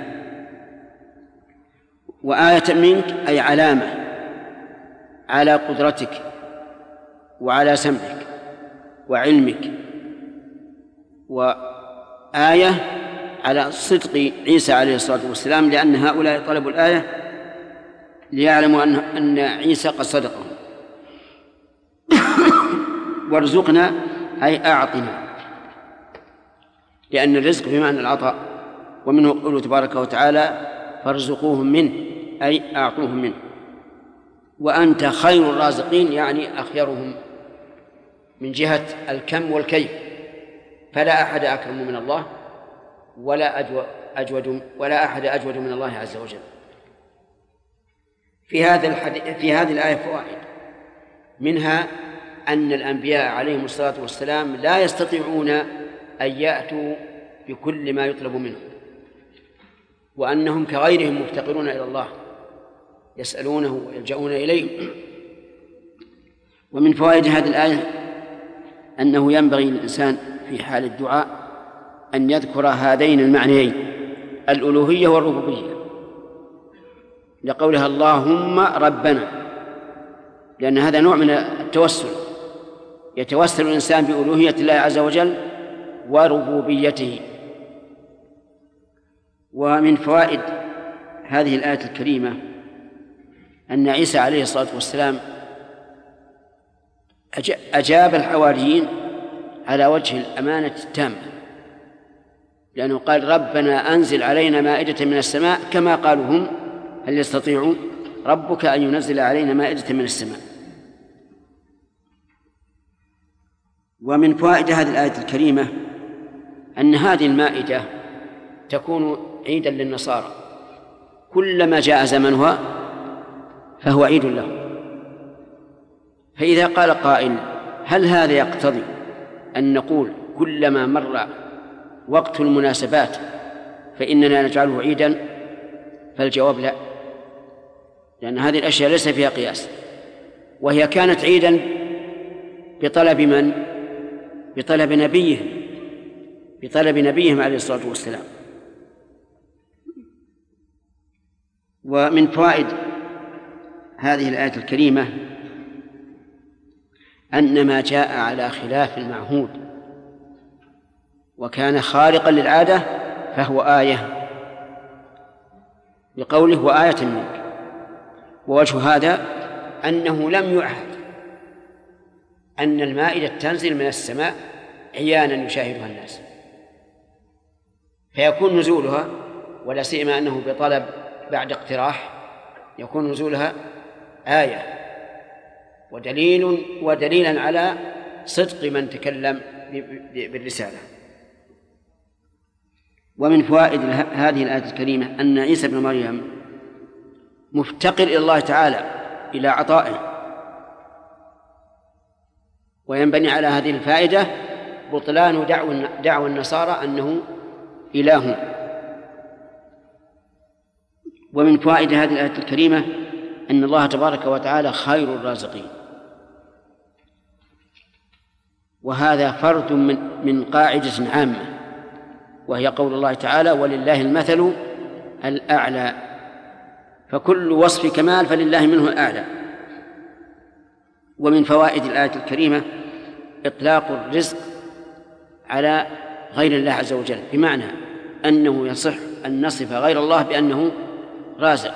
وآية منك أي علامة على قدرتك وعلى سمعك وعلمك، وآية على صدق عيسى عليه الصلاة والسلام، لأن هؤلاء طلبوا الآية ليعلموا أن عيسى قد صدقهم. وارزقنا أي أعطنا، لأن الرزق بمعنى العطاء، ومنه قوله تبارك وتعالى فارزقوهم منه أي أعطوهم منه. وأنت خير الرازقين يعني أخيرهم من جهة الكم والكيف، فلا أحد أكرم من الله ولا أحد أجود من الله عز وجل. في هذه الآية فوائد، منها أن الأنبياء عليهم الصلاة والسلام لا يستطيعون أن يأتوا بكل ما يطلب منهم، وأنهم كغيرهم مفتقرون إلى الله يسألونه ويلجؤون إليه. ومن فوائد هذه الآية أنه ينبغي للإنسان في حال الدعاء أن يذكر هذين المعنيين الألوهية والربوبية، لقولها اللهم ربنا، لأن هذا نوع من التوسل، يتوسل الإنسان بألوهية الله عز وجل وربوبيته. ومن فوائد هذه الآية الكريمة أن عيسى عليه الصلاة والسلام أجاب الحواريين على وجه الأمانة التامة، لأنه قال ربنا أنزل علينا مائدة من السماء كما قالوا هم، هل يستطيع ربك أن ينزل علينا مائدة من السماء. ومن فوائد هذه الآية الكريمة أن هذه المائدة تكون عيدا للنصارى، كلما جاء زمنها فهو عيد له. فإذا قال قائل هل هذا يقتضي أن نقول كلما مر وقت المناسبات فإننا نجعله عيدا؟ فالجواب لا، لأن هذه الأشياء ليس فيها قياس، وهي كانت عيدا بطلب من؟ بطلب نبيهم عليه الصلاة والسلام. ومن فوائد هذه الآية الكريمة أن ما جاء على خلاف المعهود وكان خارقا للعادة فهو آية، لقوله وآية منك. ووجه هذا أنه لم يعهد أن المائدة تنزل من السماء عيانا يشاهدها الناس، فيكون نزولها، ولا سيما أنه بطلب بعد اقتراح، يكون نزولها آية ودليلا على صدق من تكلم بالرسالة. ومن فوائد هذه الآية الكريمة أن عيسى بن مريم مفتقر إلى الله تعالى إلى عطائه، وينبني على هذه الفائدة بطلان دعوى النصارى أنه إله. ومن فوائد هذه الآية الكريمة أن الله تبارك وتعالى خير الرازقين، وهذا فرد من قاعدة عامة، وهي قول الله تعالى: ولله المثل الأعلى. فكل وصف كمال فلله منه الأعلى. ومن فوائد الآية الكريمة إطلاق الرزق على غير الله عز وجل، بمعنى أنه يصح أن نصف غير الله بأنه رازق،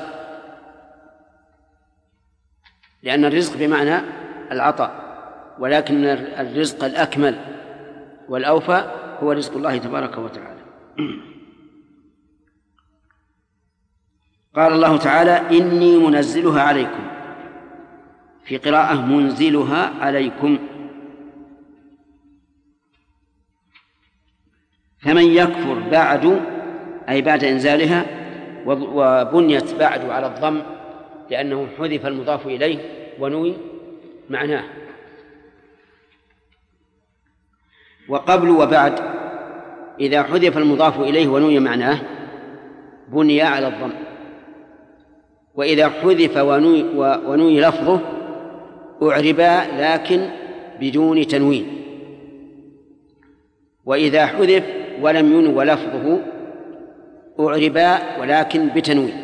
لأن الرزق بمعنى العطاء، ولكن الرزق الأكمل والأوفى هو رزق الله تبارك وتعالى. قال الله تعالى: إني منزلها عليكم، في قراءة منزلها عليكم. فمن يكفر بعد، أي بعد إنزالها، وبنيت بعد على الضم لأنه حذف المضاف إليه ونوي معناه. وقبل وبعد إذا حذف المضاف إليه ونوي معناه بني على الضم، وإذا حذف ونوي لفظه أعربا لكن بدون تنوين، وإذا حذف ولم ينو لفظه أعربا ولكن بتنوين.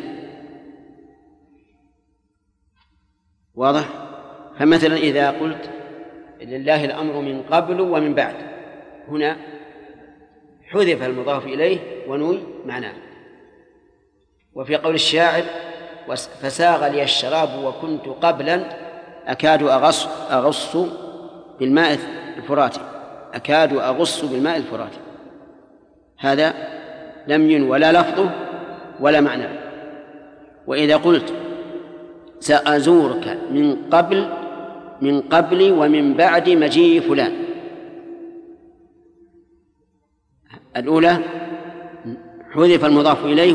واضح؟ فمثلا إذا قلت لله الأمر من قبل ومن بعد، هنا حذف المضاف إليه ونوي معناه. وفي قول الشاعر: فساغ لي الشراب وكنت قبلا أكاد أغص بالماء الفراتي، أكاد أغص بالماء الفراتي، هذا لم ين ولا لفظه ولا معنى. وإذا قلت سأزورك من قبل ومن بعد مجيء فلان، الأولى حذف المضاف إليه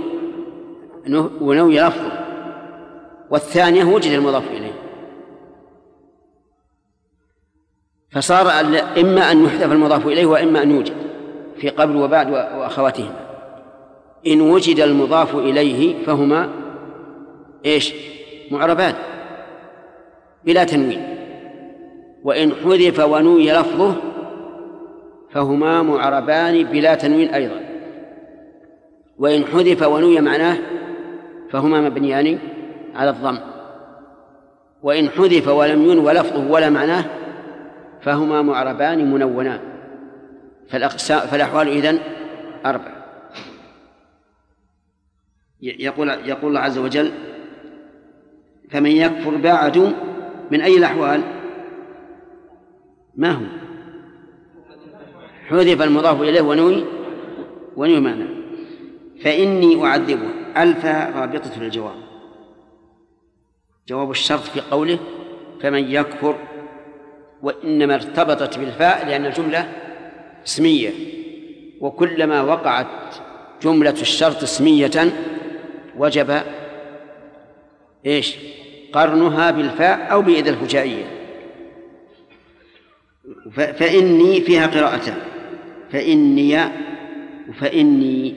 ونوي لفظه، والثانية وجد المضاف إليه، فصار إما أن يحذف المضاف إليه وإما أن يوجد في قبل وبعد وأخواتهما. إن وجد المضاف إليه فهما معربان بلا تنوين، وإن حذف ونوي لفظه فهما معربان بلا تنوين أيضا، وإن حذف ونوي معناه فهما مبنيان على الضم، وإن حذف ولم ينو لفظه ولا معناه فهما معربان منونان. فالأحوال إذن 4. يقول الله عز وجل: فمن يكفر بعد، من أي الأحوال؟ ما هو؟ حذف المضاف إليه ونوي معنى. فإني أعذبه، ألف رابطة للجواب، جواب الشرط في قوله فمن يكفر، وإنما ارتبطت بالفاء لأن الجملة اسمية، وكلما وقعت جملة الشرط اسمية وجب قرنها بالفاء أو بإذا الفجائية. فإني فيها قراءتان، فإني وفإني.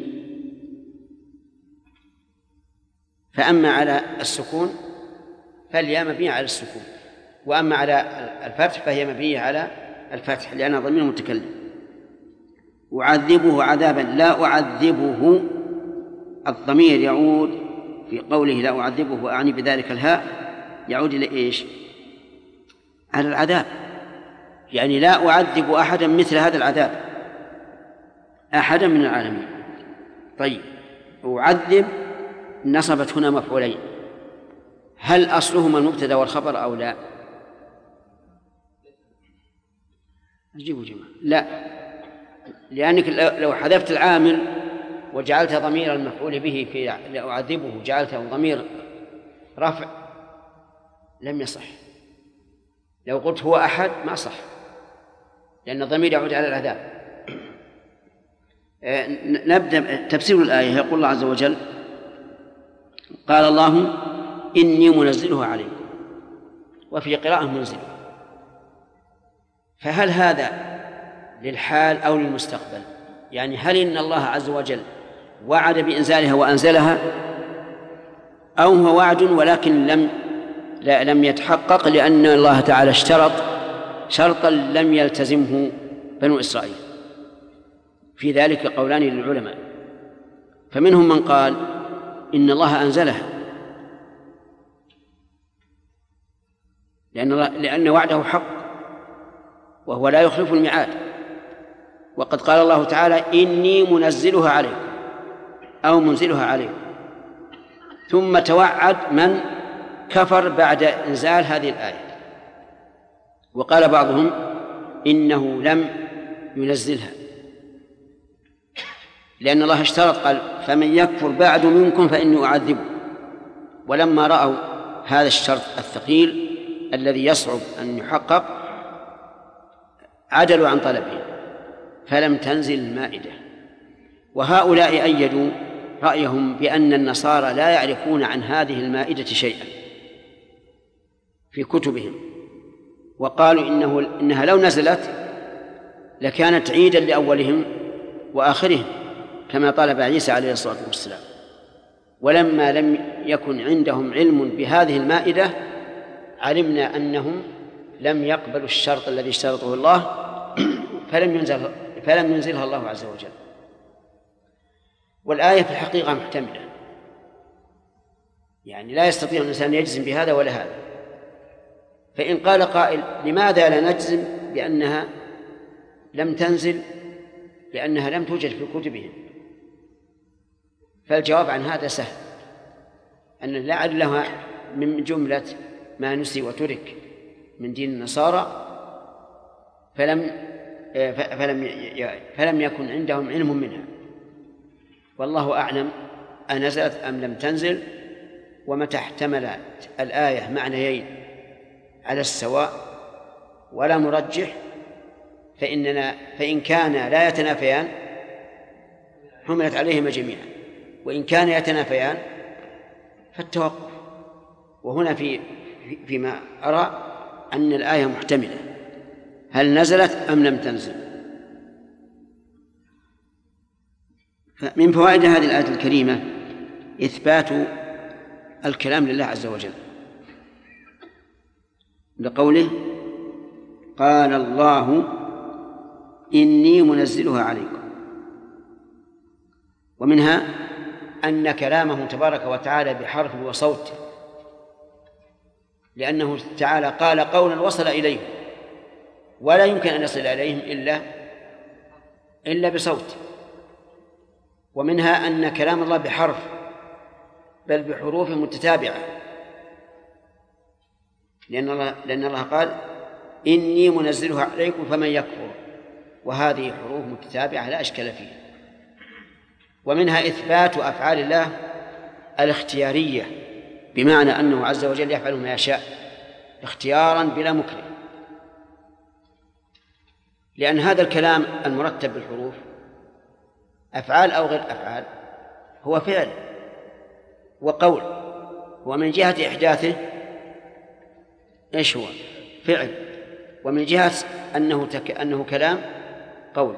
فأما على السكون فالياء مبنية على السكون، وأما على الفتح فهي مبنية على الفتح لأنها ضمير متكلم. أعذبه عذابا، لا أعذبه، الضمير يعود في قوله لا أعذبه وأعني بذلك الهاء، يعود إلى على العذاب، يعني لا أعذب أحدا مثل هذا العذاب، أحدا من العالمين. طيب، أعذب نصبت هنا مفعولين، هل أصلهما المبتدأ والخبر أو لا؟ أجيبوا جماعة. لا، لأنك لو حذفت العامل وجعلت ضمير المفعول به في لأعذبه جعلته ضمير رفع لم يصح. لو قلت هو أحد ما صح، لأن الضمير يعود على العذاب. نبدأ تفسير الآية. يقول الله عز وجل: قال الله إني منزلها عليكم، وفي قراءة منزل. فهل هذا للحال أو للمستقبل، يعني هل إن الله عز وجل وعد بإنزالها وأنزلها، أو هو وعد ولكن لم يتحقق لأن الله تعالى اشترط شرطا لم يلتزمه بنو إسرائيل. في ذلك قولان للعلماء، فمنهم من قال إن الله أنزلها لأن وعده حق وهو لا يخلف الميعاد، وقد قال الله تعالى إني منزلها عليكم أو منزلها عليكم، ثم توعد من كفر بعد إنزال هذه الآية. وقال بعضهم إنه لم ينزلها لأن الله اشترط، قال فمن يكفر بعد منكم فإني أعذبه، ولما رأوا هذا الشرط الثقيل الذي يصعب أن يحقق عدلوا عن طلبه فلم تنزل المائدة. وهؤلاء أيدوا رأيهم بأن النصارى لا يعرفون عن هذه المائدة شيئا في كتبهم، وقالوا إنها لو نزلت لكانت عيدا لأولهم وآخرهم كما طلب عيسى عليه الصلاة والسلام. ولما لم يكن عندهم علم بهذه المائدة علمنا أنهم لم يقبلوا الشرط الذي اشترطه الله فلم ينزلها الله عز وجل. والآية في الحقيقة محتملة، يعني لا يستطيع الإنسان يجزم بهذا ولا هذا. فإن قال قائل لماذا لا نجزم بأنها لم تنزل لأنها لم توجد في كتبهم، فالجواب عن هذا سهل، أن لعلها من جملة ما نسي وترك من دين النصارى فلم يكن عندهم علم منها. والله أعلم أنزلت أم لم تنزل، ومتى احتملت الآية معنيين على السواء ولا مرجح فإن كان لا يتنافيان حملت عليهما جميعا، وإن كان يتنافيان فالتوقف. وهنا فيما أرى أن الآية محتملة، هل نزلت أم لم تنزل. من فوائد هذه الآية الكريمة إثبات الكلام لله عز وجل لقوله قال الله إني منزلها عليكم، ومنها أن كلامه تبارك وتعالى بحرف وصوت، لأنه تعالى قال قولا وصل إليهم ولا يمكن أن يصل إليهم إلا بصوت. ومنها أن كلام الله بحرف بل بحروف متتابعة، لأن الله قال إني منزلها عليكم فمن يكفر، وهذه حروف متتابعة لا إشكال فيها. ومنها إثبات أفعال الله الاختيارية، بمعنى أنه عز وجل يفعل ما يشاء اختيارا بلا مكره، لأن هذا الكلام المرتب بالحروف أفعال أو غير أفعال هو فعل وقول، ومن جهة إحداثه إيش هو؟ فعل، ومن جهة أنه كلام قول.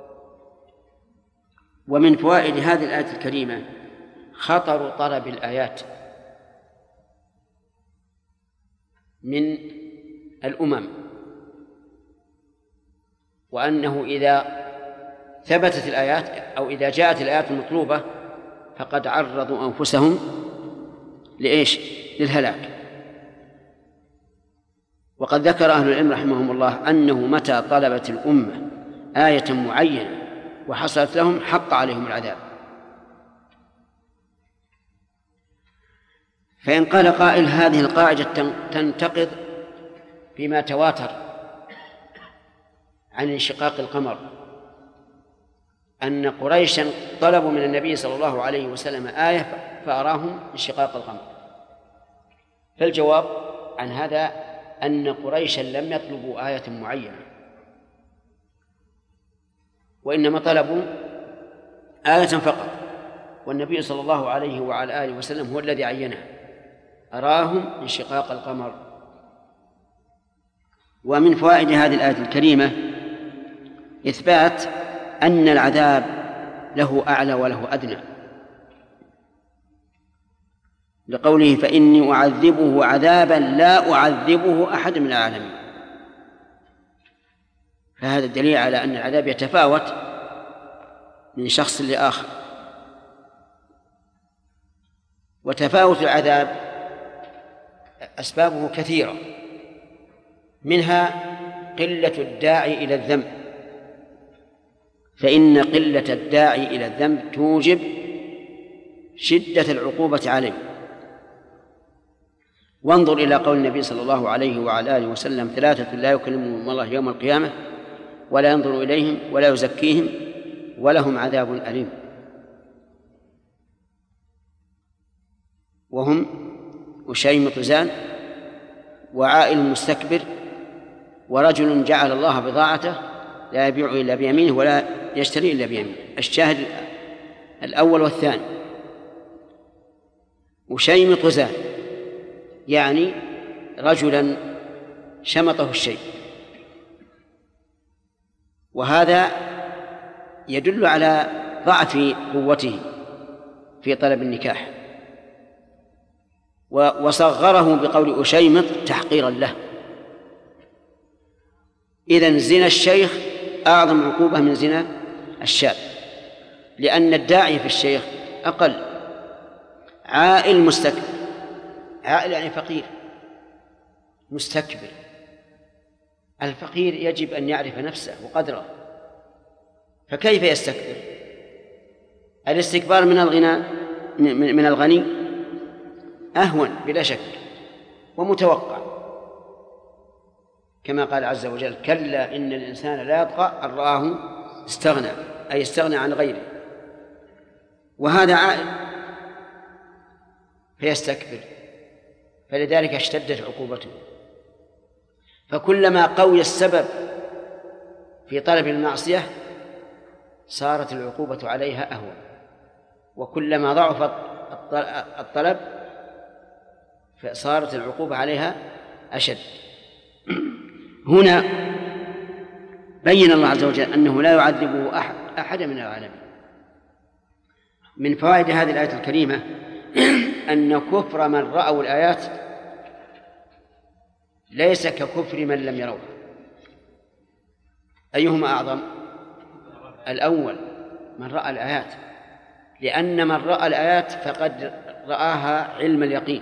ومن فوائد هذه الآية الكريمة خطر طلب الآيات من الأمم، وأنه إذا ثبتت الآيات أو إذا جاءت الآيات المطلوبة فقد عرضوا أنفسهم لإيش؟ للهلاك. وقد ذكر أهل العلم رحمهم الله أنه متى طلبت الأمة آية معينة وحصلت لهم حق عليهم العذاب. فإن قال قائل هذه القاعدة تنتقض بما تواتر عن انشقاق القمر، أن قريشا طلبوا من النبي صلى الله عليه وسلم آية فأراهم انشقاق القمر. فالجواب عن هذا أن قريشا لم يطلبوا آية معينة، وإنما طلبوا آية فقط، والنبي صلى الله عليه وعلى آله وسلم هو الذي عينها، أراهم انشقاق القمر. ومن فوائد هذه الآية الكريمة إثبات أن العذاب له أعلى وله أدنى، لقوله فإني أعذبه عذابا لا أعذبه أحد من العالمين. فهذا الدليل على أن العذاب يتفاوت من شخص لآخر. وتفاوت العذاب أسبابه كثيرة، منها قلة الداعي إلى الذنب، فإن قلة الداعي إلى الذنب توجب شدة العقوبة عليه. وانظر إلى قول النبي صلى الله عليه وعلى آله وسلم: 3 لا يكلمهم الله يوم القيامة ولا ينظر إليهم ولا يزكيهم ولهم عذاب أليم. وهم أشيمط زان، وعائل مستكبر، ورجل جعل الله بضاعته لا يبيع إلا بيمينه ولا يشتري إلا بيمينه. الشاهد الأول والثاني. أشيمط زان يعني رجلا شمطه الشيء، وهذا يدل على ضعف قوته في طلب النكاح، وصغره بقول أشيمط تحقيرا له. إذن زنا الشيخ أعظم عقوبة من زنا الشاب، لأن الداعي في الشيخ أقل. عائل مستكبر، عائل يعني فقير مستكبر. الفقير يجب أن يعرف نفسه وقدره، فكيف يستكبر؟ الاستكبار من الغني أهون بلا شك ومتوقع، كما قال عز وجل: كلا إن الإنسان لا يطغى أن رآه استغنى، أي استغنى عن غيره. وهذا عائل فيستكبر، فلذلك اشتدت عقوبته. فكلما قوي السبب في طلب المعصية صارت العقوبة عليها أهون، وكلما ضعف الطلب فصارت العقوبة عليها أشد. هنا بين الله عز وجل أنه لا يعذبه أحد من العالمين. من فوائد هذه الآية الكريمة أن كفر من رأوا الآيات ليس ككفر من لم يروها. أيهما أعظم؟ الأول، من رأى الآيات، لأن من رأى الآيات فقد رآها علم اليقين،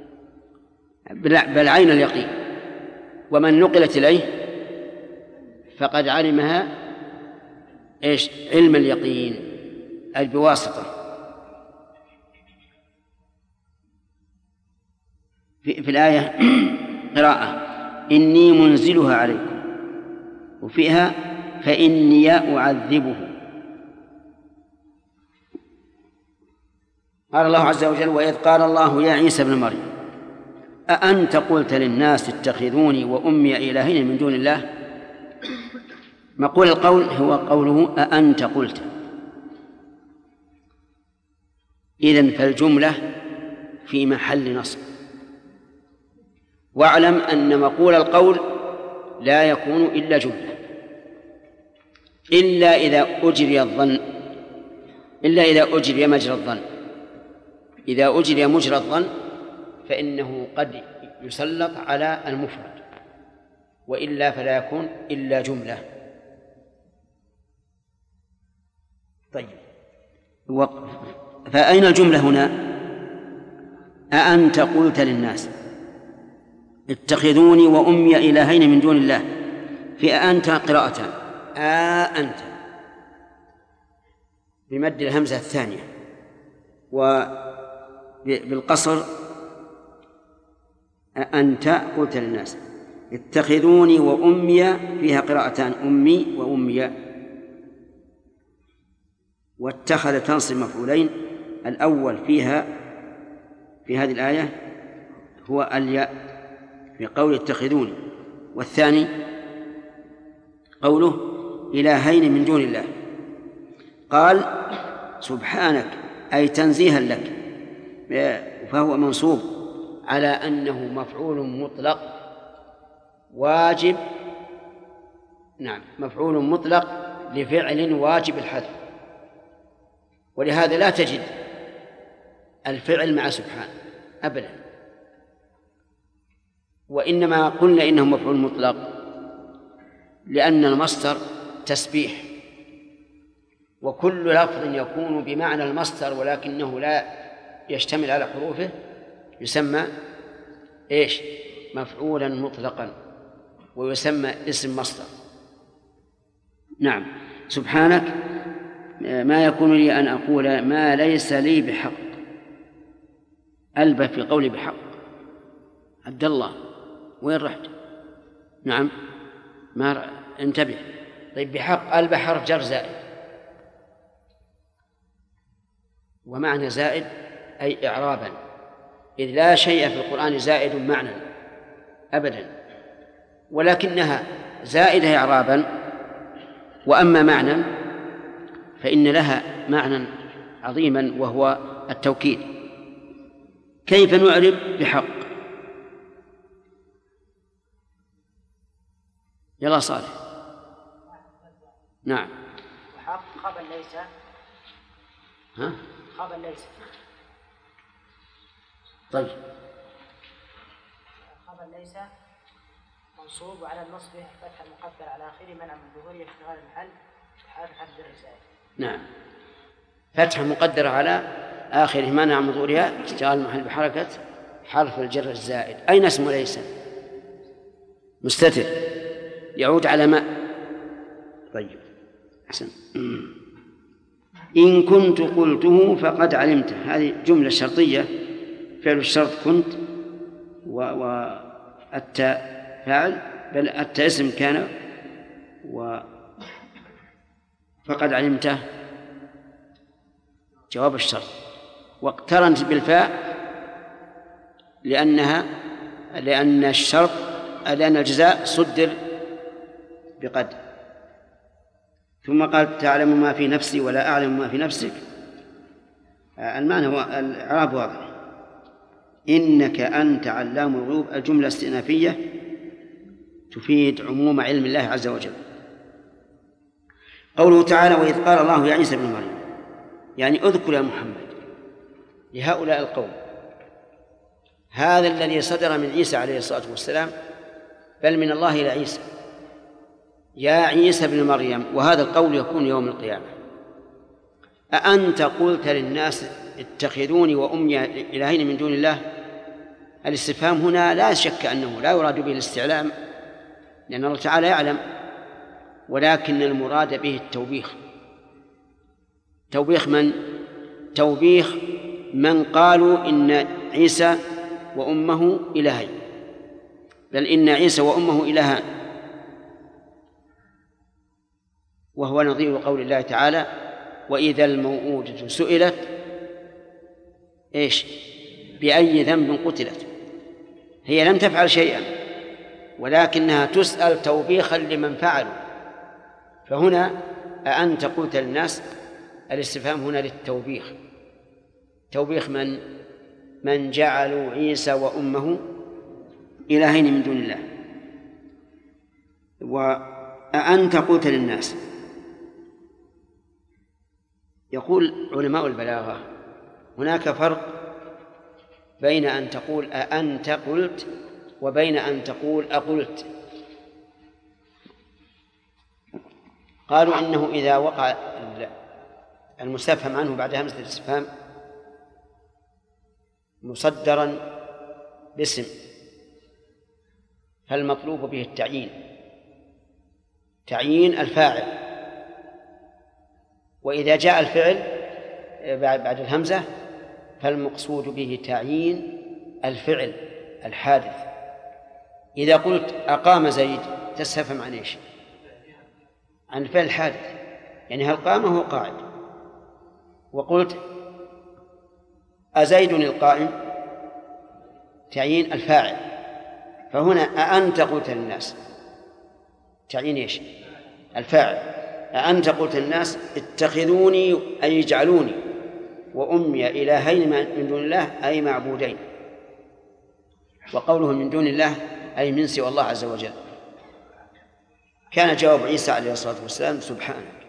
بل عين اليقين، ومن نقلت إليه فقد علمها علم اليقين، أي بواسطة. في الآية قراءة: إني منزلها عليكم، وفيها فإني أعذبه. قال الله عز وجل: وإذ قال الله يا عيسى ابن مريم أأنت قلت للناس اتخذوني وأمي إلهين من دون الله؟ مقول القول هو قوله أأنت قلت. إذن فالجملة في محل نصب. واعلم أن مقول القول لا يكون إلا جملة، إلا إذا أجري مجرى الظن. إذا أجري مجرى الظن فإنه قد يسلط على المفرد، وإلا فلا يكون إلا جملة. طيب، فأين الجملة هنا؟ أأنت قلت للناس اتخذوني وأمي إلهين من دون الله. في أأنت قراءتان: أأنت بمد الهمزة الثانية، وبالقصر أأنت قلت للناس. اتخذوني وأمي فيها قراءتان: أمي وأمي. واتخذ تنصب مفعولين، الأول فيها في هذه الآية هو الياء في قول اتخذوني، والثاني قوله إلهين من دون الله. قال سبحانك أي تنزيها لك، فهو منصوب على أنه مفعول مطلق واجب. نعم، مفعول مطلق لفعل واجب الحذف، ولهذا لا تجد الفعل مع سبحان أبدا، وإنما قلنا إنه مفعول مطلق لأن المصدر تسبيح، وكل لفظ يكون بمعنى المصدر ولكنه لا يشتمل على حروفه يسمى إيش؟ مفعولا مطلقا، ويسمى اسم مصدر. نعم. سبحانك ما يكون لي أن أقول ما ليس لي بحق. ألبى في قولي بحق. عبد الله وين رحت؟ نعم ما انتبه. طيب بحق ألبى حرف جر زائد، ومعنى زائد أي إعرابا، إذ لا شيء في القرآن زائد معنى أبدا، ولكنها زائدة إعرابا، وأما معنى فإن لها معنى عظيما وهو التوكيد. كيف نعرب بحق؟ يلا صالح. نعم. وحق خبر ليس. ها؟ خبر ليس. طيب. خبر ليس منصوب وعلى النصب فتح مقدر على آخره منع من ظهوره اشتغال المحل حرف جر زائد. نعم. فتح مقدر على آخره منع من ظهورها اشتغال المحل بحركة حرف الجر الزائد. أين اسم ليس؟ مستتر يعود على ما. طيب أحسن. إن كنت قلته فقد علمته، هذه جملة شرطية، فعل الشرط كنت، والتاء فاعل، بل التاء اسم كان، فقد علمته جواب الشرط، واقترنت بالفاء لأن الشرط لأن الجزاء صدر بقد. ثم قال تعلم ما في نفسي ولا أعلم ما في نفسك. المعنى هو الإعراب واضح. إنك أنت علام الغيوب الجملة استئنافية تفيد عموم علم الله عز وجل. قوله تعالى وإذ قال الله يا عيسى ابن مريم، يعني اذكر يا محمد لهؤلاء القوم هذا الذي صدر من عيسى عليه الصلاة والسلام، بل من الله إلى عيسى، يا عيسى ابن مريم. وهذا القول يكون يوم القيامة. أأنت قلت للناس اتخذوني وأمي إلهين من دون الله؟ الاستفهام هنا لا شك أنه لا يراد به الاستعلام، لأن الله تعالى يعلم، ولكن المراد به التوبيخ. توبيخ من؟ توبيخ من قالوا إن عيسى وأمه إلهين، بل إن عيسى وأمه إلهان، وهو نظير قول الله تعالى وإذا الموءودة سئلت إيش؟ بأي ذنب قتلت. هي لم تفعل شيئا ولكنها تسأل توبيخا لمن فعلوا. فهنا أأنت قلت للناس، الاستفهام هنا للتوبيخ. توبيخ من جعلوا عيسى وأمه إلهين من دون الله. وأأنت قلت للناس، يقول علماء البلاغة هناك فرق بين أن تقول أأنت قلت وبين أن تقول أقلت. قالوا إنه إذا وقع المستفهم عنه بعد همزة الاستفهام مصدرا باسم فالمطلوب به التعيين، تعيين الفاعل. وإذا جاء الفعل بعد الهمزة فالمقصود به تعيين الفعل الحادث. إذا قلت أقام زيد تستفهم عن إيش؟ عن الفعل الحادث، يعني هل قام هو قاعد. وقلت أزيد القائم تعيين الفاعل. فهنا أأنت قلت للناس تعيين إيش؟ الفاعل. أأنت قلت للناس اتخذوني أي اجعلوني وأمي إلهين من دون الله أي معبودين، وقوله من دون الله أي من سوى الله عز وجل. كان جواب عيسى عليه الصلاة والسلام سبحانك.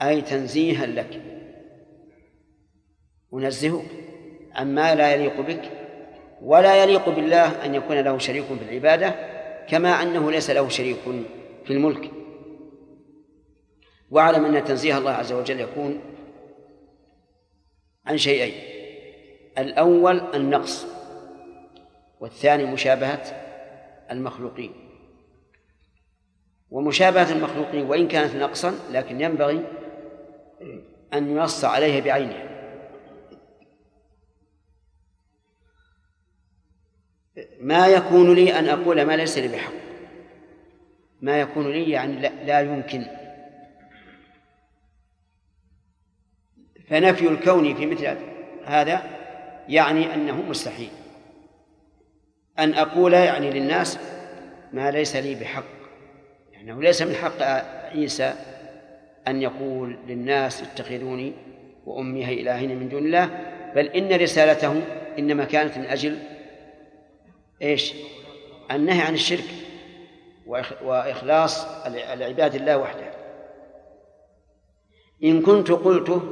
أي تنزيها لك، أنزهك عما لا يليق بك، ولا يليق بالله أن يكون له شريك في العبادة، كما أنه ليس له شريك في الملك. واعلم أن تنزيه الله عز وجل يكون عن شيئين: الأول النقص، والثاني مشابهة المخلوقين. ومشابهة المخلوقين وإن كانت نقصا لكن ينبغي أن ينص عليها بعينها. ما يكون لي أن أقول ما ليس لي بحق، ما يكون لي يعني لا يمكن. فنفي الكون في مثل هذا يعني أنه مستحيل. أن أقول يعني للناس ما ليس لي بحق، يعني ليس من حق عيسى أن يقول للناس اتخذوني وأمي إلهين من دون الله، بل إن رسالته إنما كانت من أجل إيش؟ النهي عن الشرك وإخلاص العباد الله وحده. إن كنت قلته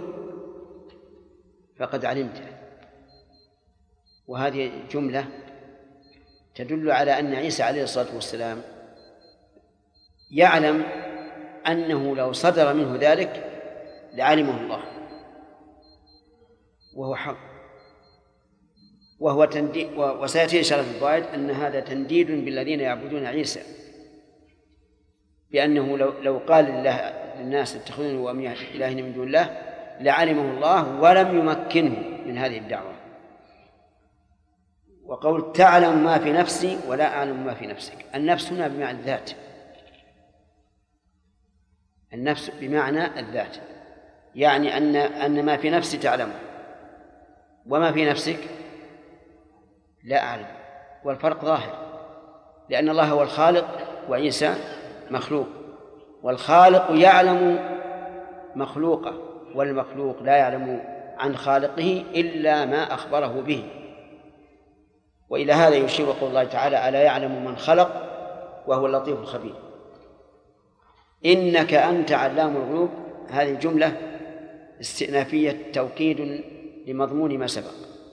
فقد علمته. وهذه جملة تدل على أن عيسى عليه الصلاة والسلام يعلم أنه لو صدر منه ذلك لعلمه الله، وهو حق. وهو تنديد، وسيأتي إشارة في الفوائد أن هذا تنديد بالذين يعبدون عيسى، بأنه لو قال للناس اتخذوني وأمي إلهين من دون الله لعلمه الله ولم يمكنه من هذه الدعوة. وقول تعلم ما في نفسي ولا أعلم ما في نفسك، النفس هنا بمعنى الذات، النفس بمعنى الذات، يعني أن ما في نفسي تعلمه وما في نفسك لا أعلم. والفرق ظاهر، لأن الله هو الخالق وعيسى مخلوق، والخالق يعلم مخلوقه والمخلوق لا يعلم عن خالقه إلا ما أخبره به. وإلى هذا يشير قول الله تعالى: ألا يعلم من خلق وهو اللطيف الخبير. إنك أنت علام الغيوب، هذه الجملة استئنافية توكيد لمضمون ما سبق.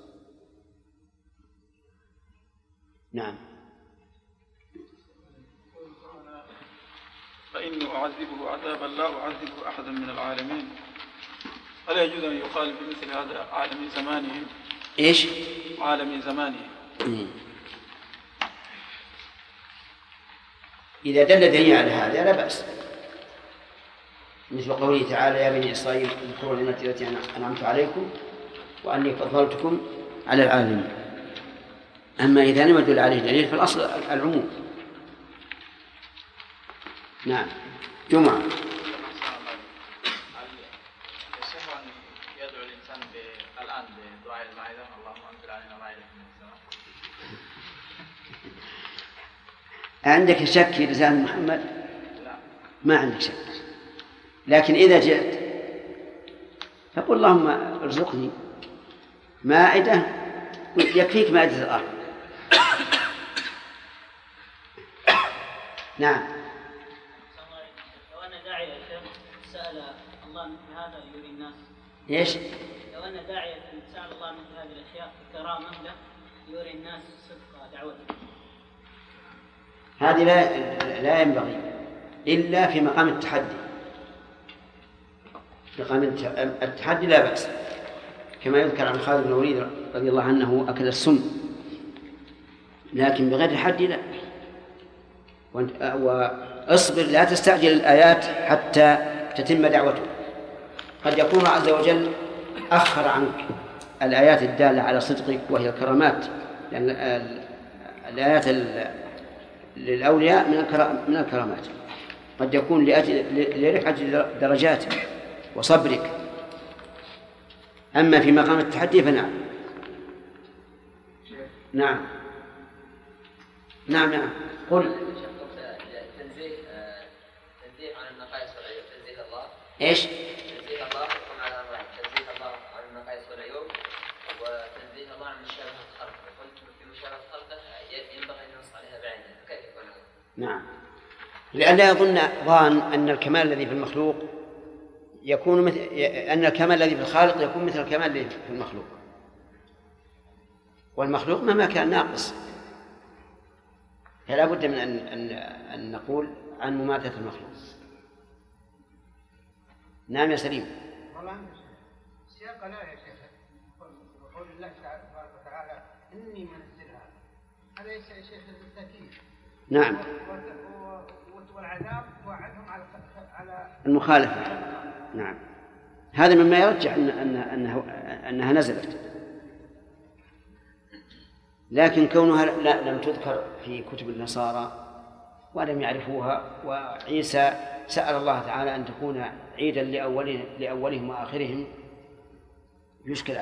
نعم. فإني أعذبه عذابا لا أعذبه أحدا من العالمين. ألا يجوز أن يقال بمثل هذا عالم زمانهم؟ إيش؟ عالم زمانهم. إذا دل دليل على هذا لا بأس، مثل قوله تعالى: يا بني إسرائيل اذكروا نعمتي التي أنعمت عليكم وأني فضلتكم على العالمين. أما إذا لم يدل عليه دليل فالأصل العموم. نعم. جمعة. يصح أن يدعو الإنسان الآن بدعاء المائدة: اللهم أنزل علينا مائدة من السماء؟ عندك شك في لسان محمد؟ لا. ما عندك شك، لكن إذا جئت فقل: اللهم ارزقني مائدة يكفيك مائدة الأرض. نعم. لو أن داعية سأل الله مثل هذا يري الناس. إيش؟ لو أن داعية سأل الله مثل هذه الأشياء كرامة له يري الناس صدق دعوته، هذه لا ينبغي إلا في مقام التحدي. مقام التحدي لا بأس، كما يذكر عن خالد بن الوليد رضي الله عنه أكل السم، لكن بغير الحد لا. واصبر، لا تستعجل الآيات حتى تتم دعوته. قد يكون الله عز وجل أخر عنك الآيات الدالة على صدقك وهي الكرامات، لأن الآيات للأولياء من الكرامات، قد يكون لرفعة درجاتك وصبرك. أما في مقام التحدي فنعم. نعم. نعم. نعم. قل. تنزيه عن النقائص والعيوب، تنزيه الله. إيش؟ تنزيه الله يكون على أمرين: تنزيه الله عن النقائص والعيوب، وتنزيه الله عن مشابهة خلقه. قلت في مشابهة خلقه ينبغي أن ينص عليها بعينها، فكيف يكون هذا؟ نعم، لأن لا يظن ظان أن الكمال الذي في المخلوق يكون مثل أن الكمال الذي في الخالق يكون مثل الكمال الذي في المخلوق، والمخلوق مهما كان ناقص، فلا بد من أن نقول عن مماثلة المخلوق. نعم يا سليم. والله سياق لا يا شيخ، قول الله تبارك وتعالى إني منزلها، هذا يا شيخ التأكيد. نعم. والعذاب وعدهم على المخالفة. نعم، هذا مما يرجح أنها نزلت، لكن كونها لم تذكر في كتب النصارى ولم يعرفوها، وعيسى سأل الله تعالى أن تكون عيدا لأولهم وآخرهم، يشكل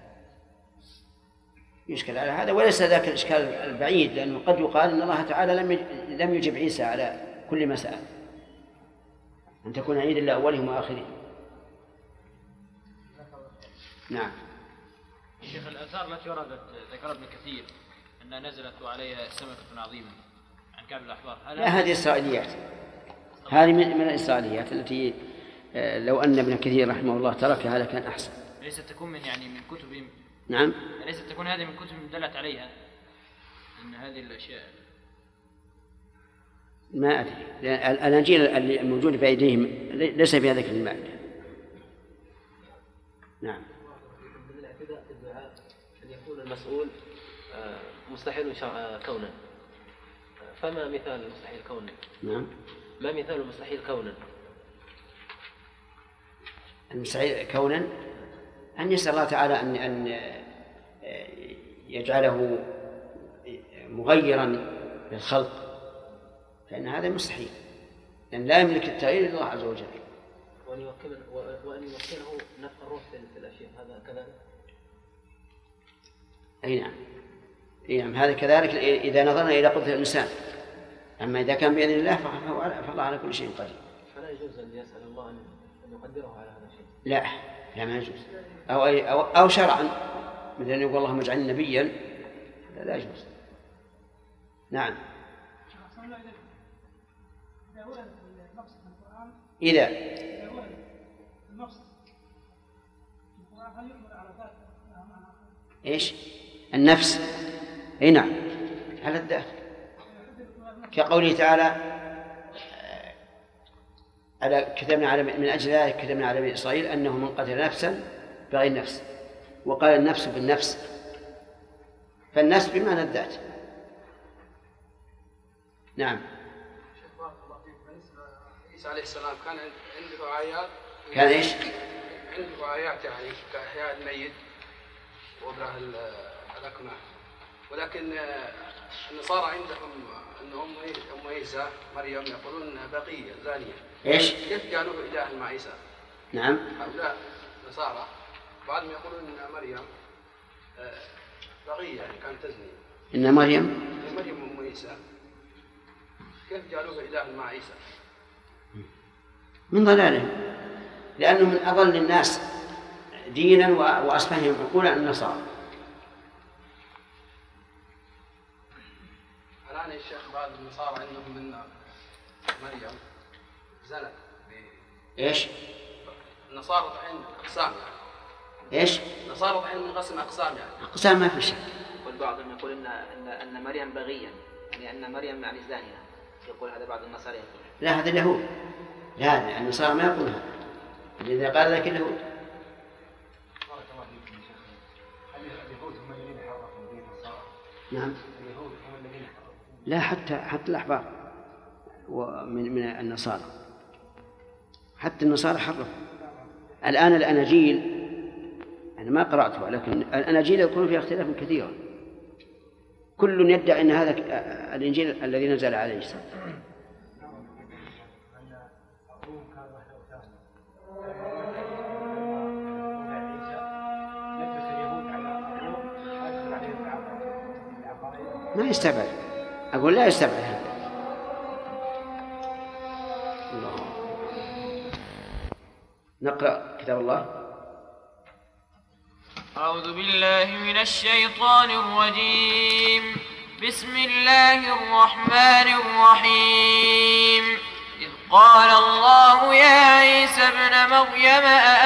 على هذا وليس ذاك الإشكال البعيد، لأنه قد يقال أن الله تعالى لم يجب عيسى على كل ما سأل، أن تكون عيدا لأولهم وآخرهم. نعم. شيخ، الآثار التي وردت ذكر ابن كثير أنها نزلت وعليها سمكة عظيمة عن كعب الأحبار، لا، هذه إسرائيليات، هذه من الإسرائيليات التي لو أن ابن كثير رحمه الله تركها لكان أحسن. ليست تكون من كتب. نعم. ليست تكون هذه من كتب دلت عليها أن هذه الأشياء. ما أدري، الأناجيل الموجودة في أيديهم ليس فيها ذكر المائدة. نعم. من الاعتداء في الدعاء أن يكون المسؤول مستحيل كونا، فما مثال المستحيل كونا؟ نعم. ما مثال المستحيل كونا؟ المستحيل كونا أن يسأل الله تعالى أن يجعله مغيرا للخلق، فإن هذا مستحيل، لأن لا يملك التغيير إلا الله عز وجل. وأن يوكله نفخ الروح في الأشياء، هذا كذلك؟ أي نعم، هذا كذلك إذا نظرنا إلى قدرة الإنسان، أما إذا كان بإذن الله فالله على كل شيء قدير. فلا يجوز أن يسأل الله أن يقدره على هذا الشيء؟ لا ما يجوز، أو شرعا مثل أن يقول اللهم اجعلني نبيا، لا يجوز. نعم. إذا إيش النفس؟ أي نعم، على الذات، كقوله تعالى من أجل ذلك كتبنا على بني إسرائيل أنه من قتل نفسا بغير نفس، وقال النفس بالنفس، فالنفس بمعنى الذات. نعم. عيسى عليه السلام كان عنده آيات، كان إيش؟ عنده آيات يعني كإحياء الميت وإبراء الأكمه، ولكن النصارى عندهم أن أم عيسى مريم يقولون بقية زانية. إيش؟ كيف قالوا إله مع عيسى؟ نعم. هؤلاء النصارى بعضهم يقولون أن مريم بقية يعني كانت تزني. إن مريم أم عيسى، كيف قالوا إله مع عيسى؟ من ضلالهم، لأنه من أضل الناس دينا وأصفهم عقولا النصارى. الآن يا شيخ بعض النصارى عندهم من مريم زنت إيش؟ النصارى الحين أقسام يعني. إيش؟ النصارى الحين منقسم أقسام يعني. أقسام ما في شك. والبعضهم يقول أن مريم بغيا، يعني أن مريم يعني زانية، يقول هذا بعض النصارى يقول. لا، هذا اليهود، لا النصارى ما يقول هذا، إذا قال ذلك اليهود. بارك الله فيكم يا شيخ، اليهود هم الذين حرفوا دين النصارى؟ نعم. اليهود هم الذين حرفوا. لا، حتى الأحبار من النصارى، حتى النصارى حرفوا. الآن الأناجيل أنا ما قرأتها، لكن الأناجيل يكون فيها اختلاف كثير، كل يدعي أن هذا الإنجيل الذي نزل على عيسى. ما يستبعد، أقول لا يستبعد هذا. الله. نقرأ كتاب الله. أعوذ بالله من الشيطان الرجيم. بسم الله الرحمن الرحيم. إذ قال الله يا عيسى ابن مريم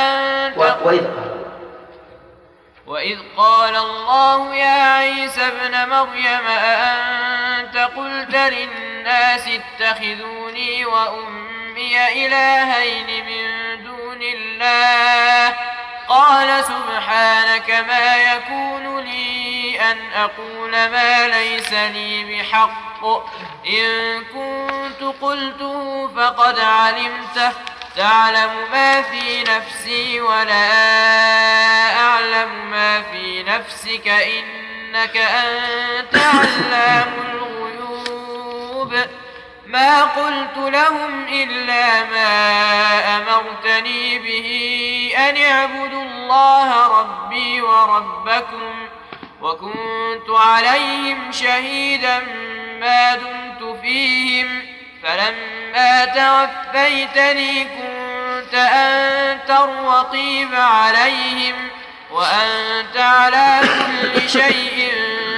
وإذ قال الله يا عيسى ابن مريم أأنت قلت للناس اتخذوني وأمي إلهين من دون الله قال سبحانك ما يكون لي أن أقول ما ليس لي بحق إن كنت قلته فقد علمته تعلم ما في نفسي ولا أعلم ما في نفسك إنك أنت علام الغيوب ما قلت لهم إلا ما أمرتني به أن اعبدوا الله ربي وربكم وكنت عليهم شهيدا ما دمت فيهم فلما توفيتني كنت أنت الرقيب عليهم وأنت على كل شيء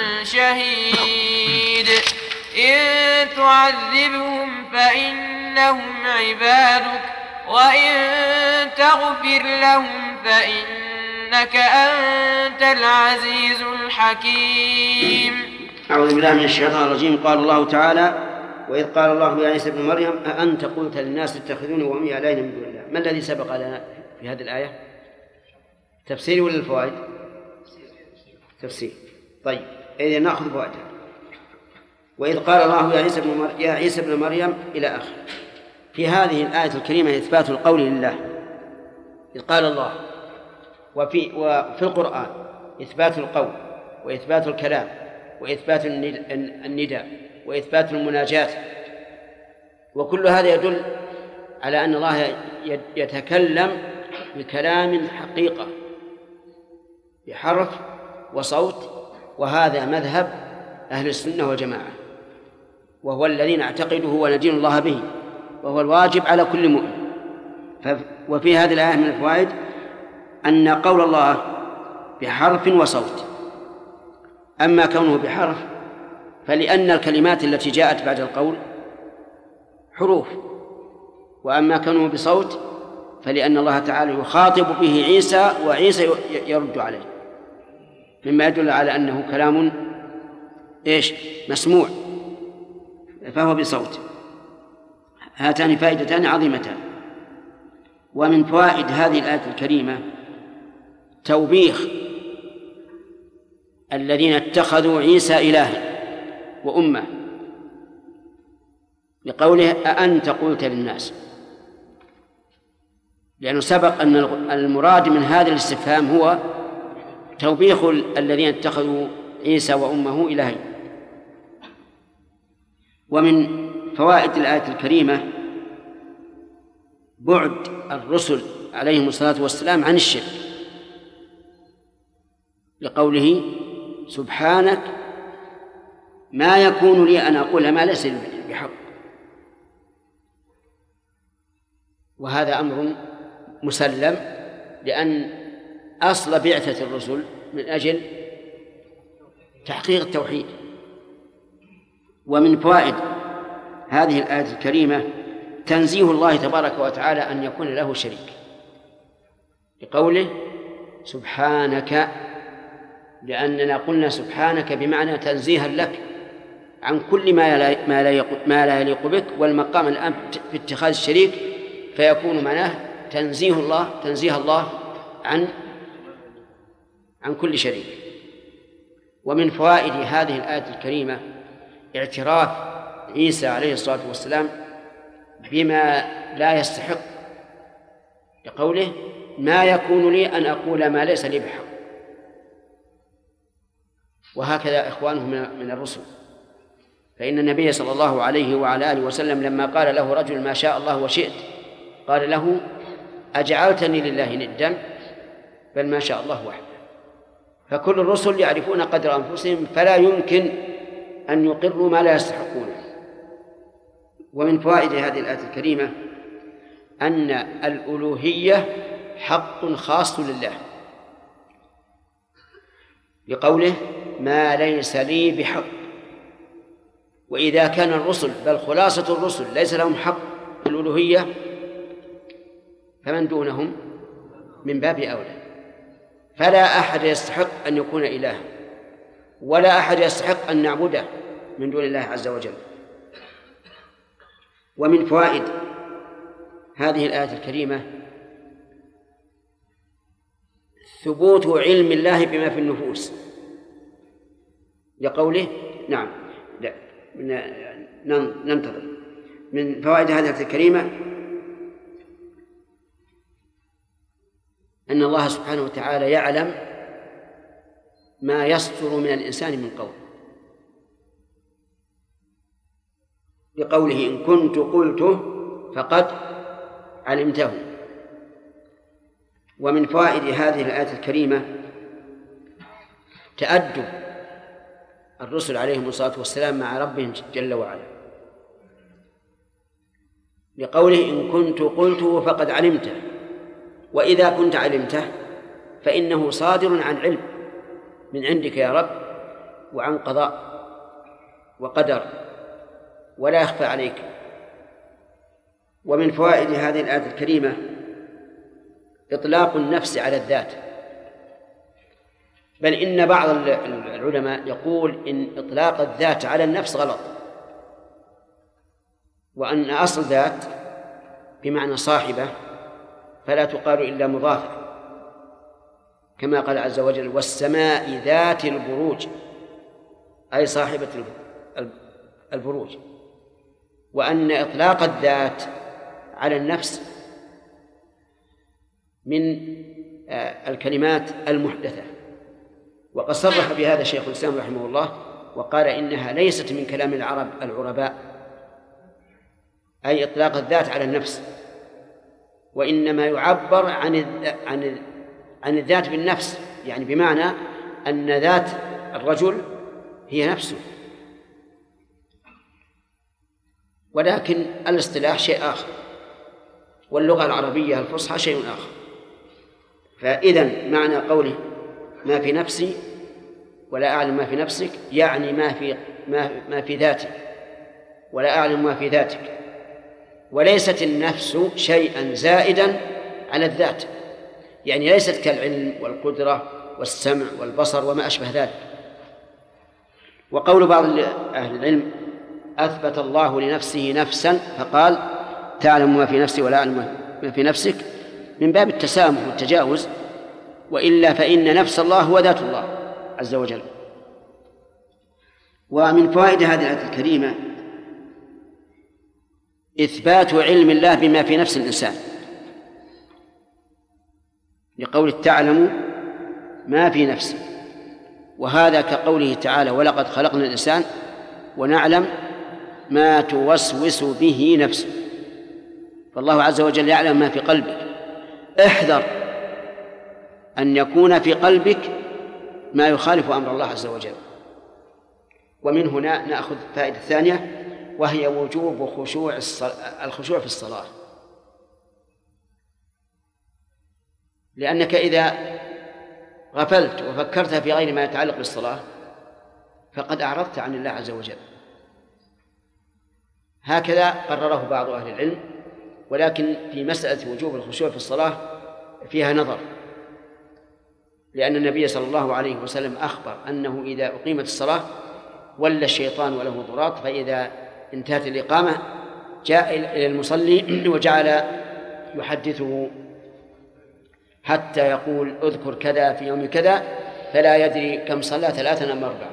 شهيد إن تعذبهم فإنهم عبادك وإن تغفر لهم فإنك أنت العزيز الحكيم. أعوذ بالله من الشيطان الرجيم. قال الله تعالى وإذ قال الله يا عيسى ابن مريم أأنت قلت للناس اتخذوني وأمي إلهين من دون الله. ما الذي سبق لنا في هذه الآية؟ تفسير ولا الفوائد؟ تفسير. طيب إذا نأخذ فوائدها. وإذ قال الله يا عيسى ابن مريم إلى آخر. في هذه الآية الكريمة إثبات القول لله إذ قال الله، وفي القرآن إثبات القول وإثبات الكلام وإثبات النداء وإثبات المناجاة، وكل هذا يدل على أن الله يتكلم بكلام حقيقة بحرف وصوت، وهذا مذهب أهل السنة والجماعة، وهو الذي نعتقده وندين الله به، وهو الواجب على كل مؤمن. وفي هذه الآية من الفوائد أن قول الله بحرف وصوت. أما كونه بحرف فلأن الكلمات التي جاءت بعد القول حروف، وأما كونه بصوت فلأن الله تعالى يخاطب به عيسى وعيسى يرد عليه، مما يدل على أنه كلام مسموع، فهو بصوت. هاتان فائدتان عظيمتان. ومن فوائد هذه الآية الكريمة توبيخ الذين اتخذوا عيسى إلها وأمه، لقوله أأنت قلت للناس، لأنه سبق أن المراد من هذا الاستفهام هو توبيخ الذين اتخذوا عيسى وأمه إلهين. ومن فوائد الآية الكريمة بعد الرسل عليهم الصلاة والسلام عن الشرك، لقوله سبحانك ما يكون لي أن أقول ما ليس بحق. وهذا أمر مسلم، لأن أصل بعثة الرسل من أجل تحقيق التوحيد. ومن فوائد هذه الآية الكريمة تنزيه الله تبارك وتعالى أن يكون له شريك، لقوله سبحانك، لأننا قلنا سبحانك بمعنى تنزيها لك عن كل ما لا يليق بك، والمقام الآن في اتخاذ الشريك، فيكون معناه تنزيه الله عن كل شريك. ومن فوائد هذه الآية الكريمة اعتراف عيسى عليه الصلاة والسلام بما لا يستحق، لقوله ما يكون لي أن أقول ما ليس لي بحق. وهكذا إخوانه من الرسل، فإن النبي صلى الله عليه وعلى آله وسلم لما قال له رجل ما شاء الله وشئت، قال له أجعلتني لله ندا؟ بل ما شاء الله وحده. فكل الرسل يعرفون قدر أنفسهم، فلا يمكن أن يقروا ما لا يستحقونه. ومن فوائد هذه الآية الكريمة أن الألوهية حق خاص لله، لقوله ما ليس لي بحق. وإذا كان الرسل بل خلاصة الرسل ليس لهم حق الألوهية فمن دونهم من باب أولى. فلا أحد يستحق أن يكون إلها، ولا أحد يستحق أن نعبده من دون الله عز وجل. ومن فوائد هذه الآية الكريمة ثبوت علم الله بما في النفوس، لقوله نعم لا ننتظر. من فوائد هذه الآية الكريمة أن الله سبحانه وتعالى يعلم ما يصدر من الإنسان من قول، بقوله إن كنت قلته فقد علمته. ومن فوائد هذه الآية الكريمة تأدب الرسل عليهم الصلاة والسلام مع ربهم جل وعلا، بقوله إن كنت قلته فقد علمته. وإذا كنت علمته فإنه صادر عن علم من عندك يا رب، وعن قضاء وقدر ولا يخفى عليك. ومن فوائد هذه الآية الكريمة إطلاق النفس على الذات، بل إن بعض العلماء يقول إن إطلاق الذات على النفس غلط، وأن أصل ذات بمعنى صاحبة فلا تقال إلا مضافة، كما قال عز وجل والسماء ذات البروج، أي صاحبة البروج. وأن إطلاق الذات على النفس من الكلمات المحدثة، وقد صرح بهذا شيخ الإسلام رحمه الله وقال إنها ليست من كلام العرب العرباء، أي إطلاق الذات على النفس، وإنما يعبر عن الذات بالنفس، يعني بمعنى أن ذات الرجل هي نفسه، ولكن الاصطلاح شيء آخر، واللغة العربية الفصحى شيء آخر. فإذن معنى قوله ما في نفسي ولا أعلم ما في نفسك، يعني ما في ذاتي ولا أعلم ما في ذاتك، وليست النفس شيئا زائدا على الذات، يعني ليست كالعلم والقدرة والسمع والبصر وما أشبه ذلك. وقول بعض أهل العلم أثبت الله لنفسه نفسا فقال تعلم ما في نفسي ولا أعلم ما في نفسك، من باب التسامح والتجاوز، وإلا فإن نفس الله هو ذات الله عز وجل. ومن فوائد هذه الآية الكريمة إثبات علم الله بما في نفس الإنسان، لقول تعلم ما في نفسي، وهذا كقوله تعالى ولقد خلقنا الإنسان ونعلم ما توسوس به نفسه، فالله عز وجل يعلم ما في قلبك. احذر أن يكون في قلبك ما يخالف أمر الله عز وجل. ومن هنا نأخذ فائدة ثانية، وهي وجوب الخشوع في الصلاة، لأنك إذا غفلت وفكرت في غير ما يتعلق بالصلاة فقد أعرضت عن الله عز وجل. هكذا قرره بعض أهل العلم، ولكن في مسألة وجوب الخشوع في الصلاة فيها نظر، لأن النبي صلى الله عليه وسلم أخبر أنه إذا أقيمت الصلاة ولى الشيطان وله ضراط، فإذا انتهت الإقامة جاء إلى المصلي وجعل يحدثه حتى يقول اذكر كذا في يوم كذا، فلا يدري كم صلى 3 أم 4.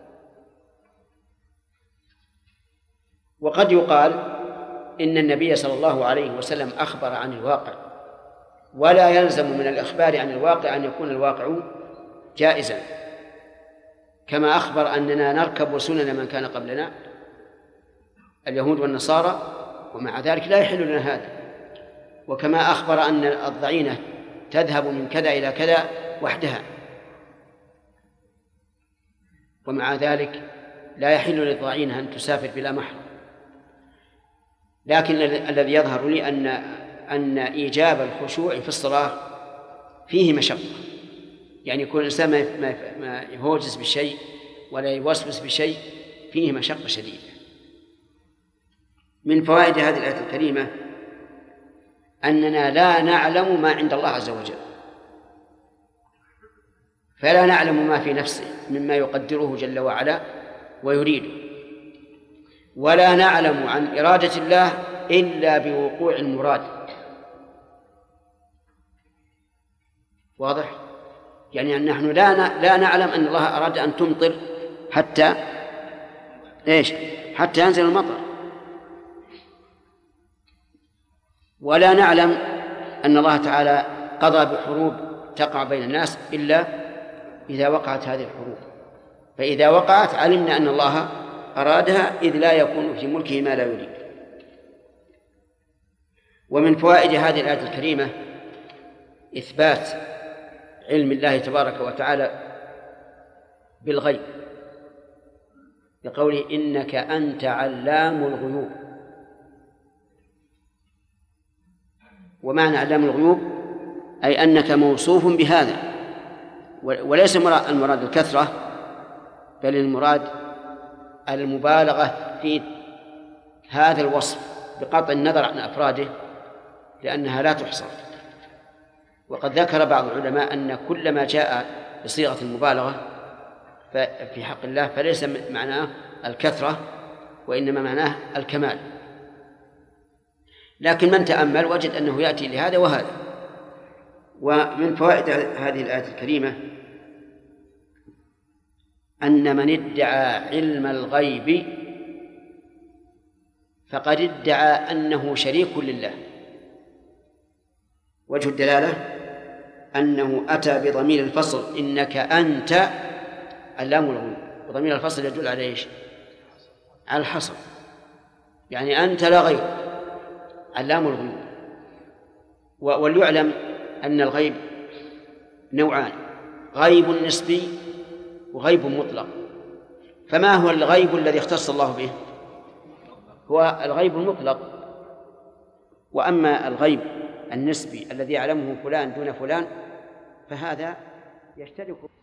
وقد يقال إن النبي صلى الله عليه وسلم أخبر عن الواقع، ولا يلزم من الإخبار عن الواقع أن يكون الواقع جائزا، كما أخبر أننا نركب سنن من كان قبلنا اليهود والنصارى، ومع ذلك لا يحل لنا هذا، وكما أخبر أن الضعينة تذهب من كذا إلى كذا وحدها، ومع ذلك لا يحل للضعينة أن تسافر بلا محرم. لكن الذي يظهر لي أن إيجاب الخشوع في الصلاة فيه مشقة، يعني يكون الإنسان ما يهوجس بشيء ولا يوسوس بشيء، فيه مشقة شديدة. من فوائد هذه الآية الكريمة أننا لا نعلم ما عند الله عز وجل، فلا نعلم ما في نفسه مما يقدره جل وعلا ويريده، ولا نعلم عن إرادة الله إلا بوقوع المراد. واضح؟ يعني أن نحن لا نعلم أن الله أراد أن تمطر حتى حتى ينزل المطر، ولا نعلم أن الله تعالى قضى بحروب تقع بين الناس إلا إذا وقعت هذه الحروب، فإذا وقعت علمنا أن الله أرادها، إذ لا يكون في ملكه ما لا يريد. ومن فوائد هذه الآية الكريمة إثبات علم الله تبارك وتعالى بالغيب، بقوله إنك أنت علام الغيوب. ومعنى علام الغيوب أي أنك موصوف بهذا، وليس المراد الكثرة، بل المراد المبالغة في هذا الوصف بقطع النظر عن أفراده لأنها لا تحصر. وقد ذكر بعض العلماء أن كل ما جاء بصيغة المبالغة في حق الله فليس معناه الكثرة، وإنما معناه الكمال. لكن من تأمل وجد أنه يأتي لهذا وهذا. ومن فوائد هذه الآية الكريمة أن من ادعى علم الغيب فقد ادعى أنه شريك لله. وجه الدلالة أنه أتى بضمير الفصل إنك أنت علام الغيوب، وضمير الفصل يدل على إيش؟ على الحصر، يعني أنت لا غير علام الغيوب. وليعلم أن الغيب نوعان: غيب نسبي وغيب مطلق. فما هو الغيب الذي اختص الله به؟ هو الغيب المطلق. وأما الغيب النسبي الذي يعلمه فلان دون فلان فهذا يشترك